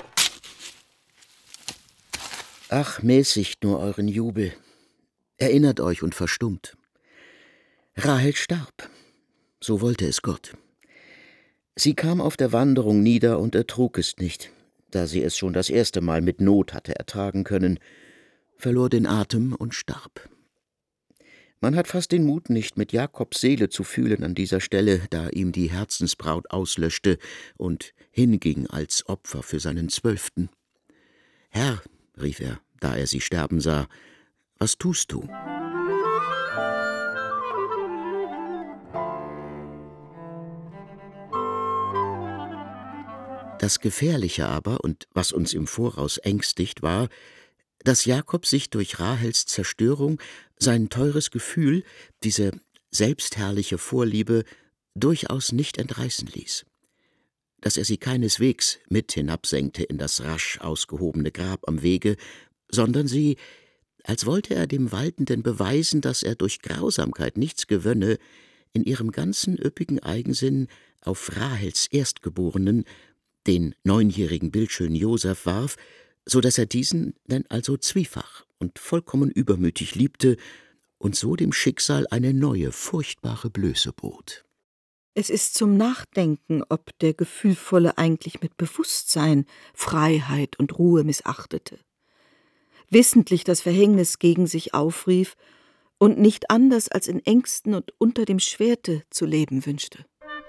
Ach, mäßigt nur euren Jubel. Erinnert euch und verstummt. Rahel starb. So wollte es Gott. Sie kam auf der Wanderung nieder und ertrug es nicht, da sie es schon das erste Mal mit Not hatte ertragen können, verlor den Atem und starb. Man hat fast den Mut nicht, mit Jakobs Seele zu fühlen an dieser Stelle, da ihm die Herzensbraut auslöschte und hinging als Opfer für seinen Zwölften. »Herr«, rief er, da er sie sterben sah, »was tust du?« Das Gefährliche aber, und was uns im Voraus ängstigt, war, dass Jakob sich durch Rahels Zerstörung sein teures Gefühl, diese selbstherrliche Vorliebe, durchaus nicht entreißen ließ. Dass er sie keineswegs mit hinabsenkte in das rasch ausgehobene Grab am Wege, sondern sie, als wollte er dem Waltenden beweisen, dass er durch Grausamkeit nichts gewönne, in ihrem ganzen üppigen Eigensinn auf Rahels Erstgeborenen, den neunjährigen bildschönen Josef, warf, so dass er diesen denn also zwiefach und vollkommen übermütig liebte und so dem Schicksal eine neue, furchtbare Blöße bot. Es ist zum Nachdenken, ob der Gefühlvolle eigentlich mit Bewusstsein Freiheit und Ruhe missachtete, wissentlich das Verhängnis gegen sich aufrief und nicht anders als in Ängsten und unter dem Schwerte zu leben wünschte.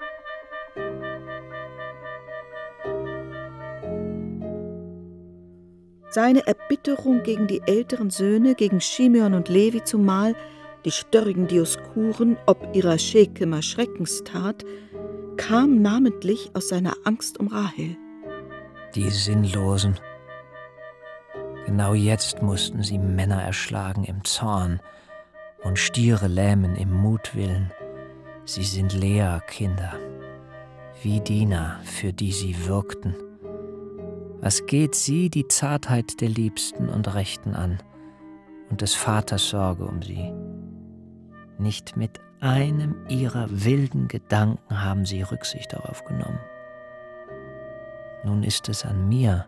Seine Erbitterung gegen die älteren Söhne, gegen Shimeon und Levi zumal, die störrigen Dioskuren, ob ihrer Schekemer Schreckenstat, kam namentlich aus seiner Angst um Rahel. Die Sinnlosen. Genau jetzt mussten sie Männer erschlagen im Zorn und Stiere lähmen im Mutwillen. Sie sind Lea-Kinder, wie Dina, für die sie wirkten. Was geht sie die Zartheit der Liebsten und Rechten an und des Vaters Sorge um sie? Nicht mit einem ihrer wilden Gedanken haben sie Rücksicht darauf genommen. Nun ist es an mir.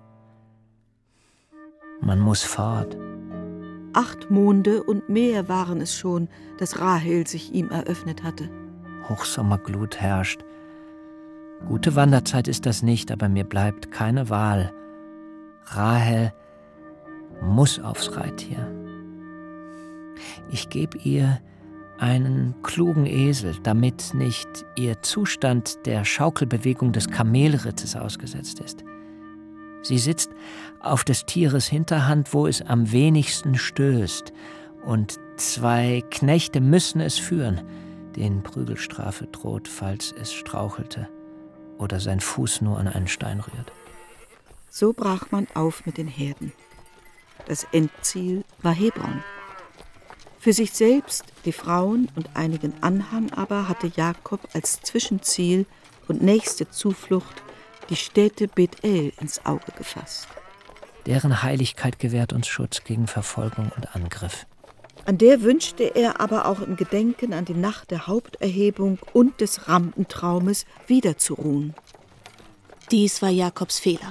Man muss fort. Acht Monde und mehr waren es schon, dass Rahel sich ihm eröffnet hatte. Hochsommerglut herrscht. Gute Wanderzeit ist das nicht, aber mir bleibt keine Wahl. Rahel muss aufs Reittier. Ich gebe ihr einen klugen Esel, damit nicht ihr Zustand der Schaukelbewegung des Kamelrittes ausgesetzt ist. Sie sitzt auf des Tieres Hinterhand, wo es am wenigsten stößt, und zwei Knechte müssen es führen, denen Prügelstrafe droht, falls es strauchelte oder sein Fuß nur an einen Stein rührt. So brach man auf mit den Herden. Das Endziel war Hebron. Für sich selbst, die Frauen und einigen Anhang aber hatte Jakob als Zwischenziel und nächste Zuflucht die Stätte Bethel ins Auge gefasst. Deren Heiligkeit gewährt uns Schutz gegen Verfolgung und Angriff. An der wünschte er aber auch im Gedenken an die Nacht der Haupterhebung und des Rampentraumes wieder zu ruhen. Dies war Jakobs Fehler.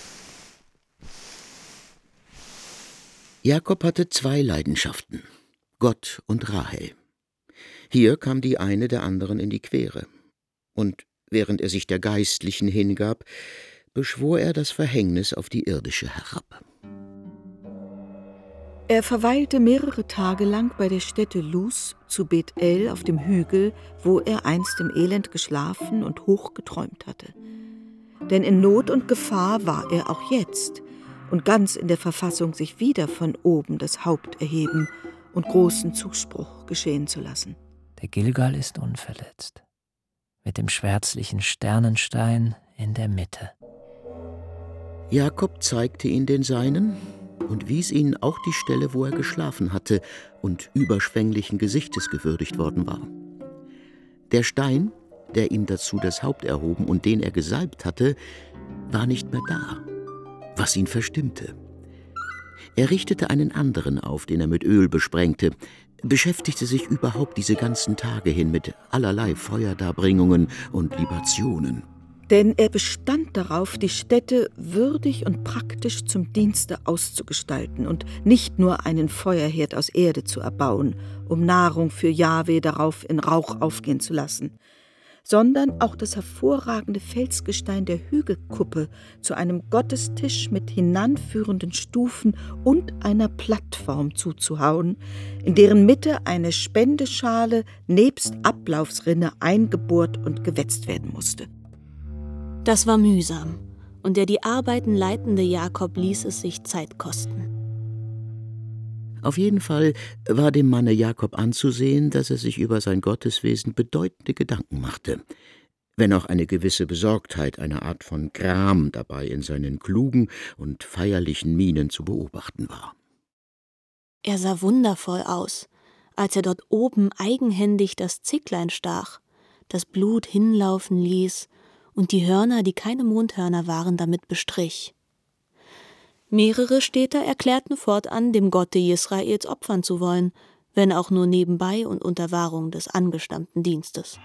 Jakob hatte zwei Leidenschaften, Gott und Rahel. Hier kam die eine der anderen in die Quere. Und während er sich der Geistlichen hingab, beschwor er das Verhängnis auf die irdische herab. Er verweilte mehrere Tage lang bei der Stätte Luz zu Bethel auf dem Hügel, wo er einst im Elend geschlafen und hoch geträumt hatte. Denn in Not und Gefahr war er auch jetzt, und ganz in der Verfassung, sich wieder von oben das Haupt erheben und großen Zuspruch geschehen zu lassen. Der Gilgal ist unverletzt, mit dem schwärzlichen Sternenstein in der Mitte. Jakob zeigte ihn den Seinen und wies ihnen auch die Stelle, wo er geschlafen hatte und überschwänglichen Gesichtes gewürdigt worden war. Der Stein, der ihm dazu das Haupt erhoben und den er gesalbt hatte, war nicht mehr da, was ihn verstimmte. Er richtete einen anderen auf, den er mit Öl besprengte, beschäftigte sich überhaupt diese ganzen Tage hin mit allerlei Feuerdarbringungen und Libationen. Denn er bestand darauf, die Stätte würdig und praktisch zum Dienste auszugestalten und nicht nur einen Feuerherd aus Erde zu erbauen, um Nahrung für Jahwe darauf in Rauch aufgehen zu lassen, sondern auch das hervorragende Felsgestein der Hügelkuppe zu einem Gottestisch mit hinanführenden Stufen und einer Plattform zuzuhauen, in deren Mitte eine Spendeschale nebst Ablaufsrinne eingebohrt und gewetzt werden musste. Das war mühsam, und der die Arbeiten leitende Jakob ließ es sich Zeit kosten. Auf jeden Fall war dem Manne Jakob anzusehen, dass er sich über sein Gotteswesen bedeutende Gedanken machte, wenn auch eine gewisse Besorgtheit, eine Art von Gram dabei in seinen klugen und feierlichen Mienen zu beobachten war. Er sah wundervoll aus, als er dort oben eigenhändig das Zicklein stach, das Blut hinlaufen ließ und die Hörner, die keine Mondhörner waren, damit bestrich. Mehrere Städter erklärten fortan, dem Gotte Israels opfern zu wollen, wenn auch nur nebenbei und unter Wahrung des angestammten Dienstes.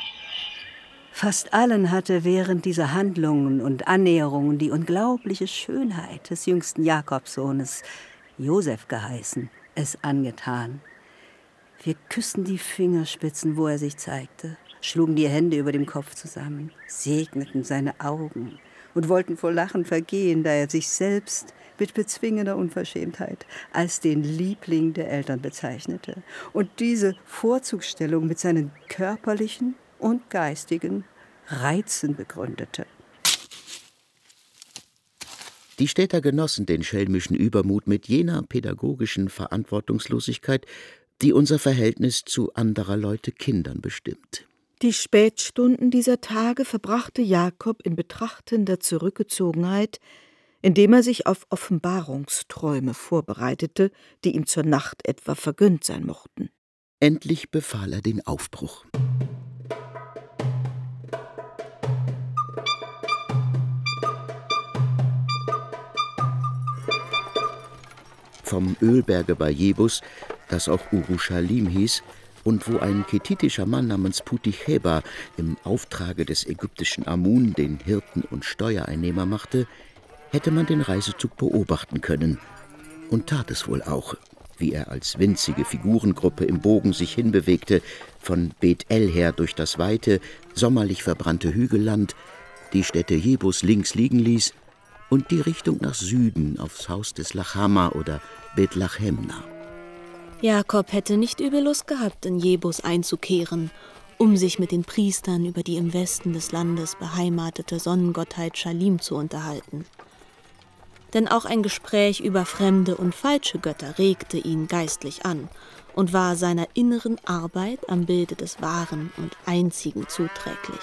Fast allen hatte während dieser Handlungen und Annäherungen die unglaubliche Schönheit des jüngsten Jakobsohnes, Josef geheißen, es angetan. Wir küssten die Fingerspitzen, wo er sich zeigte, schlugen die Hände über dem Kopf zusammen, segneten seine Augen und wollten vor Lachen vergehen, da er sich selbst mit bezwingender Unverschämtheit als den Liebling der Eltern bezeichnete und diese Vorzugsstellung mit seinen körperlichen und geistigen Reizen begründete. Die Städter genossen den schelmischen Übermut mit jener pädagogischen Verantwortungslosigkeit, die unser Verhältnis zu anderer Leute Kindern bestimmt. Die Spätstunden dieser Tage verbrachte Jakob in betrachtender Zurückgezogenheit, indem er sich auf Offenbarungsträume vorbereitete, die ihm zur Nacht etwa vergönnt sein mochten. Endlich befahl er den Aufbruch. Vom Ölberge bei Jebus, das auch Urushalim hieß, und wo ein kethitischer Mann namens Puticheba im Auftrage des ägyptischen Amun den Hirten und Steuereinnehmer machte, hätte man den Reisezug beobachten können und tat es wohl auch, wie er als winzige Figurengruppe im Bogen sich hinbewegte, von Bet-El her durch das weite, sommerlich verbrannte Hügelland, die Stätte Jebus links liegen ließ und die Richtung nach Süden aufs Haus des Lachama oder Bet-Lachem nahm. Jakob hätte nicht übel Lust gehabt, in Jebus einzukehren, um sich mit den Priestern über die im Westen des Landes beheimatete Sonnengottheit Shalim zu unterhalten. Denn auch ein Gespräch über fremde und falsche Götter regte ihn geistlich an und war seiner inneren Arbeit am Bilde des Wahren und Einzigen zuträglich.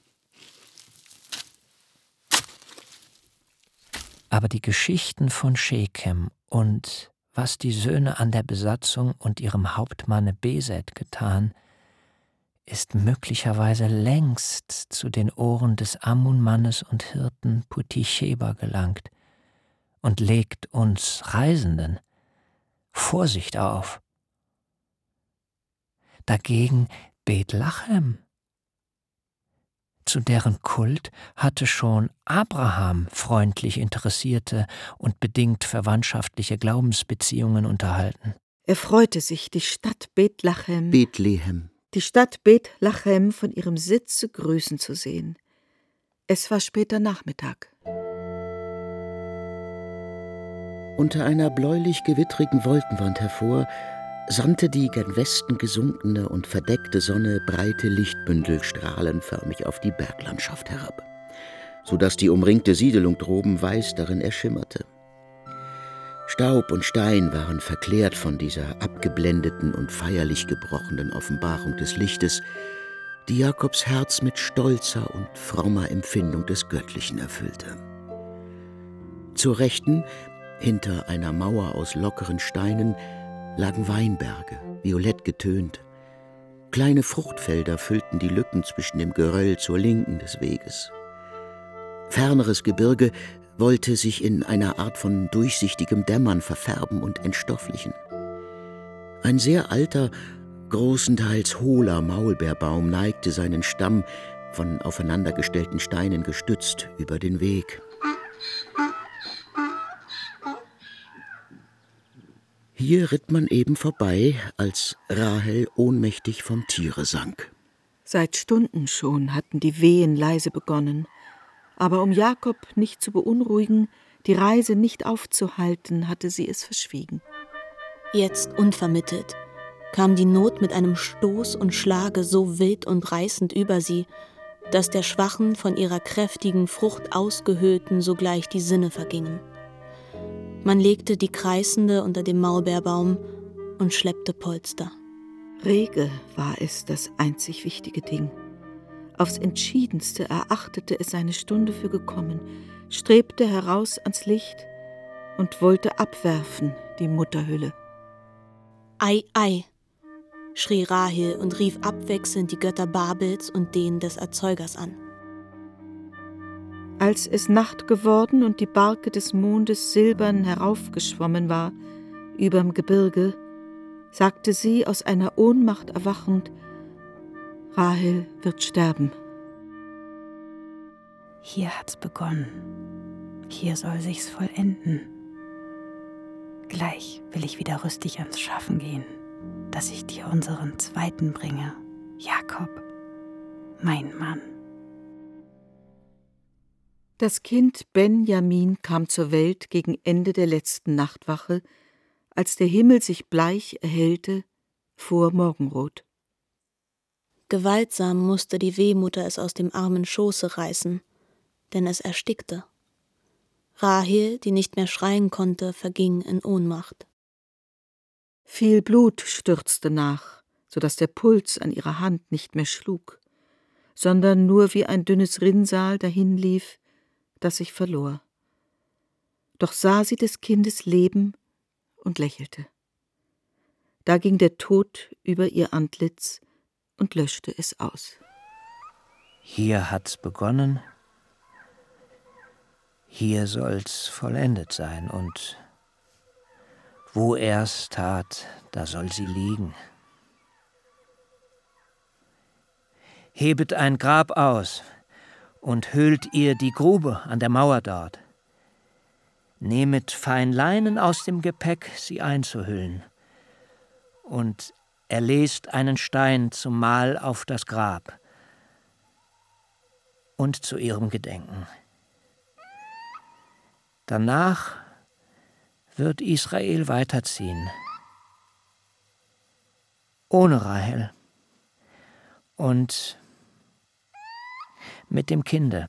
Aber die Geschichten von Schechem und was die Söhne an der Besatzung und ihrem Hauptmanne Beset getan, ist möglicherweise längst zu den Ohren des Ammonmannes und Hirten Puticheba gelangt und legt uns Reisenden Vorsicht auf. Dagegen Bet-Lachem, zu deren Kult hatte schon Abraham freundlich interessierte und bedingt verwandtschaftliche Glaubensbeziehungen unterhalten. Er freute sich, die Stadt Bet-Lachem, Bethlehem, die Stadt Bet-Lachem von ihrem Sitze grüßen zu sehen. Es war später Nachmittag. Unter einer bläulich-gewittrigen Wolkenwand hervor sandte die gen Westen gesunkene und verdeckte Sonne breite Lichtbündel strahlenförmig auf die Berglandschaft herab, so dass die umringte Siedelung droben weiß darin erschimmerte. Staub und Stein waren verklärt von dieser abgeblendeten und feierlich gebrochenen Offenbarung des Lichtes, die Jakobs Herz mit stolzer und frommer Empfindung des Göttlichen erfüllte. Zur Rechten, hinter einer Mauer aus lockeren Steinen, lagen Weinberge, violett getönt. Kleine Fruchtfelder füllten die Lücken zwischen dem Geröll zur Linken des Weges. Ferneres Gebirge wollte sich in einer Art von durchsichtigem Dämmern verfärben und entstofflichen. Ein sehr alter, großenteils hohler Maulbeerbaum neigte seinen Stamm, von aufeinandergestellten Steinen gestützt, über den Weg. Hier ritt man eben vorbei, als Rahel ohnmächtig vom Tiere sank. Seit Stunden schon hatten die Wehen leise begonnen. Aber um Jakob nicht zu beunruhigen, die Reise nicht aufzuhalten, hatte sie es verschwiegen. Jetzt unvermittelt kam die Not mit einem Stoß und Schlage so wild und reißend über sie, dass der schwachen, von ihrer kräftigen Frucht ausgehöhlten sogleich die Sinne vergingen. Man legte die Kreißende unter dem Maulbeerbaum und schleppte Polster. Rege war es das einzig wichtige Ding. Aufs Entschiedenste erachtete es seine Stunde für gekommen, strebte heraus ans Licht und wollte abwerfen die Mutterhülle. Ei, ei, schrie Rahel und rief abwechselnd die Götter Babels und den des Erzeugers an. Als es Nacht geworden und die Barke des Mondes silbern heraufgeschwommen war, überm Gebirge, sagte sie aus einer Ohnmacht erwachend: Rahel wird sterben. Hier hat's begonnen. Hier soll sich's vollenden. Gleich will ich wieder rüstig ans Schaffen gehen, dass ich dir unseren Zweiten bringe, Jakob, mein Mann. Das Kind Benjamin kam zur Welt gegen Ende der letzten Nachtwache, als der Himmel sich bleich erhellte vor Morgenrot. Gewaltsam musste die Wehmutter es aus dem armen Schoße reißen, denn es erstickte. Rahel, die nicht mehr schreien konnte, verging in Ohnmacht. Viel Blut stürzte nach, so dass der Puls an ihrer Hand nicht mehr schlug, sondern nur wie ein dünnes Rinnsal dahinlief, das sich verlor. Doch sah sie des Kindes Leben und lächelte. Da ging der Tod über ihr Antlitz und löschte es aus. Hier hat's begonnen, hier soll's vollendet sein, und wo er's tat, da soll sie liegen. Hebet ein Grab aus und höhlt ihr die Grube an der Mauer dort. Nehmet fein Leinen aus dem Gepäck, sie einzuhüllen, und erlest einen Stein zum Mahl auf das Grab und zu ihrem Gedenken. Danach wird Israel weiterziehen, ohne Rahel und mit dem Kinde.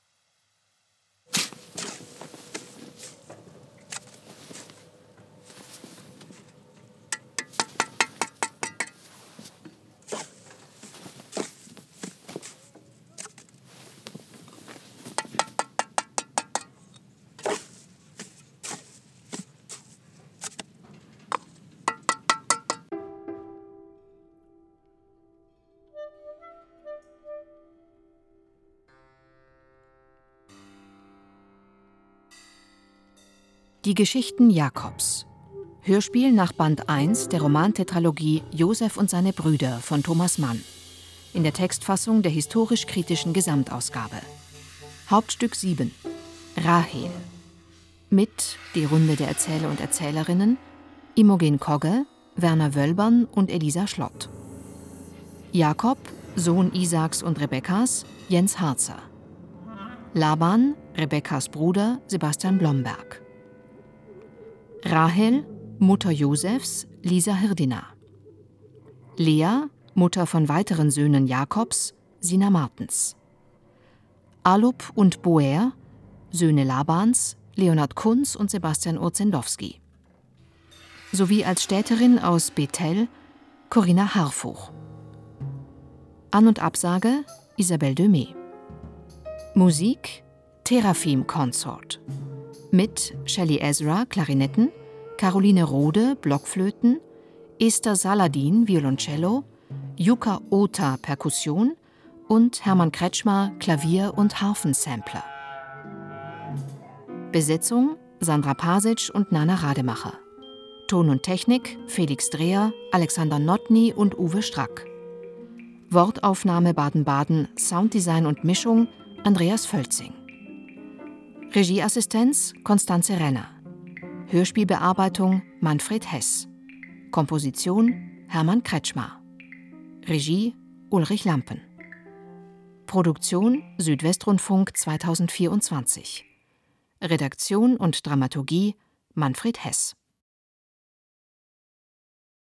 Die Geschichten Jakobs. Hörspiel nach Band eins der Romantetralogie Josef und seine Brüder von Thomas Mann. In der Textfassung der historisch-kritischen Gesamtausgabe. Hauptstück sieben. Rahel. Mit die Runde der Erzähler und Erzählerinnen Imogen Kogge, Werner Wölbern und Elisa Schlott. Jakob, Sohn Isaaks und Rebekkas, Jens Harzer. Laban, Rebekkas Bruder, Sebastian Blomberg. Rahel, Mutter Josefs, Lisa Hirdina. Lea, Mutter von weiteren Söhnen Jakobs, Sina Martens. Alup und Boer, Söhne Labans, Leonhard Kunz und Sebastian Urzendowski. sowie als Städterin aus Bethel Corinna Harfuch. An- und Absage Isabelle Demey. Musik Teraphim Consort mit Shelley Ezra Klarinetten, Caroline Rode Blockflöten, Esther Saladin Violoncello, Jukka Ota Perkussion und Hermann Kretschmer Klavier- und Harfensampler. Besetzung Sandra Pasic und Nana Rademacher. Ton und Technik Felix Dreher, Alexander Notny und Uwe Strack. Wortaufnahme Baden-Baden, Sounddesign und Mischung Andreas Völzing. Regieassistenz Konstanze Renner. Hörspielbearbeitung Manfred Hess. Komposition Hermann Kretschmer. Regie Ulrich Lampen. Produktion Südwestrundfunk zweitausendvierundzwanzig. Redaktion und Dramaturgie Manfred Hess.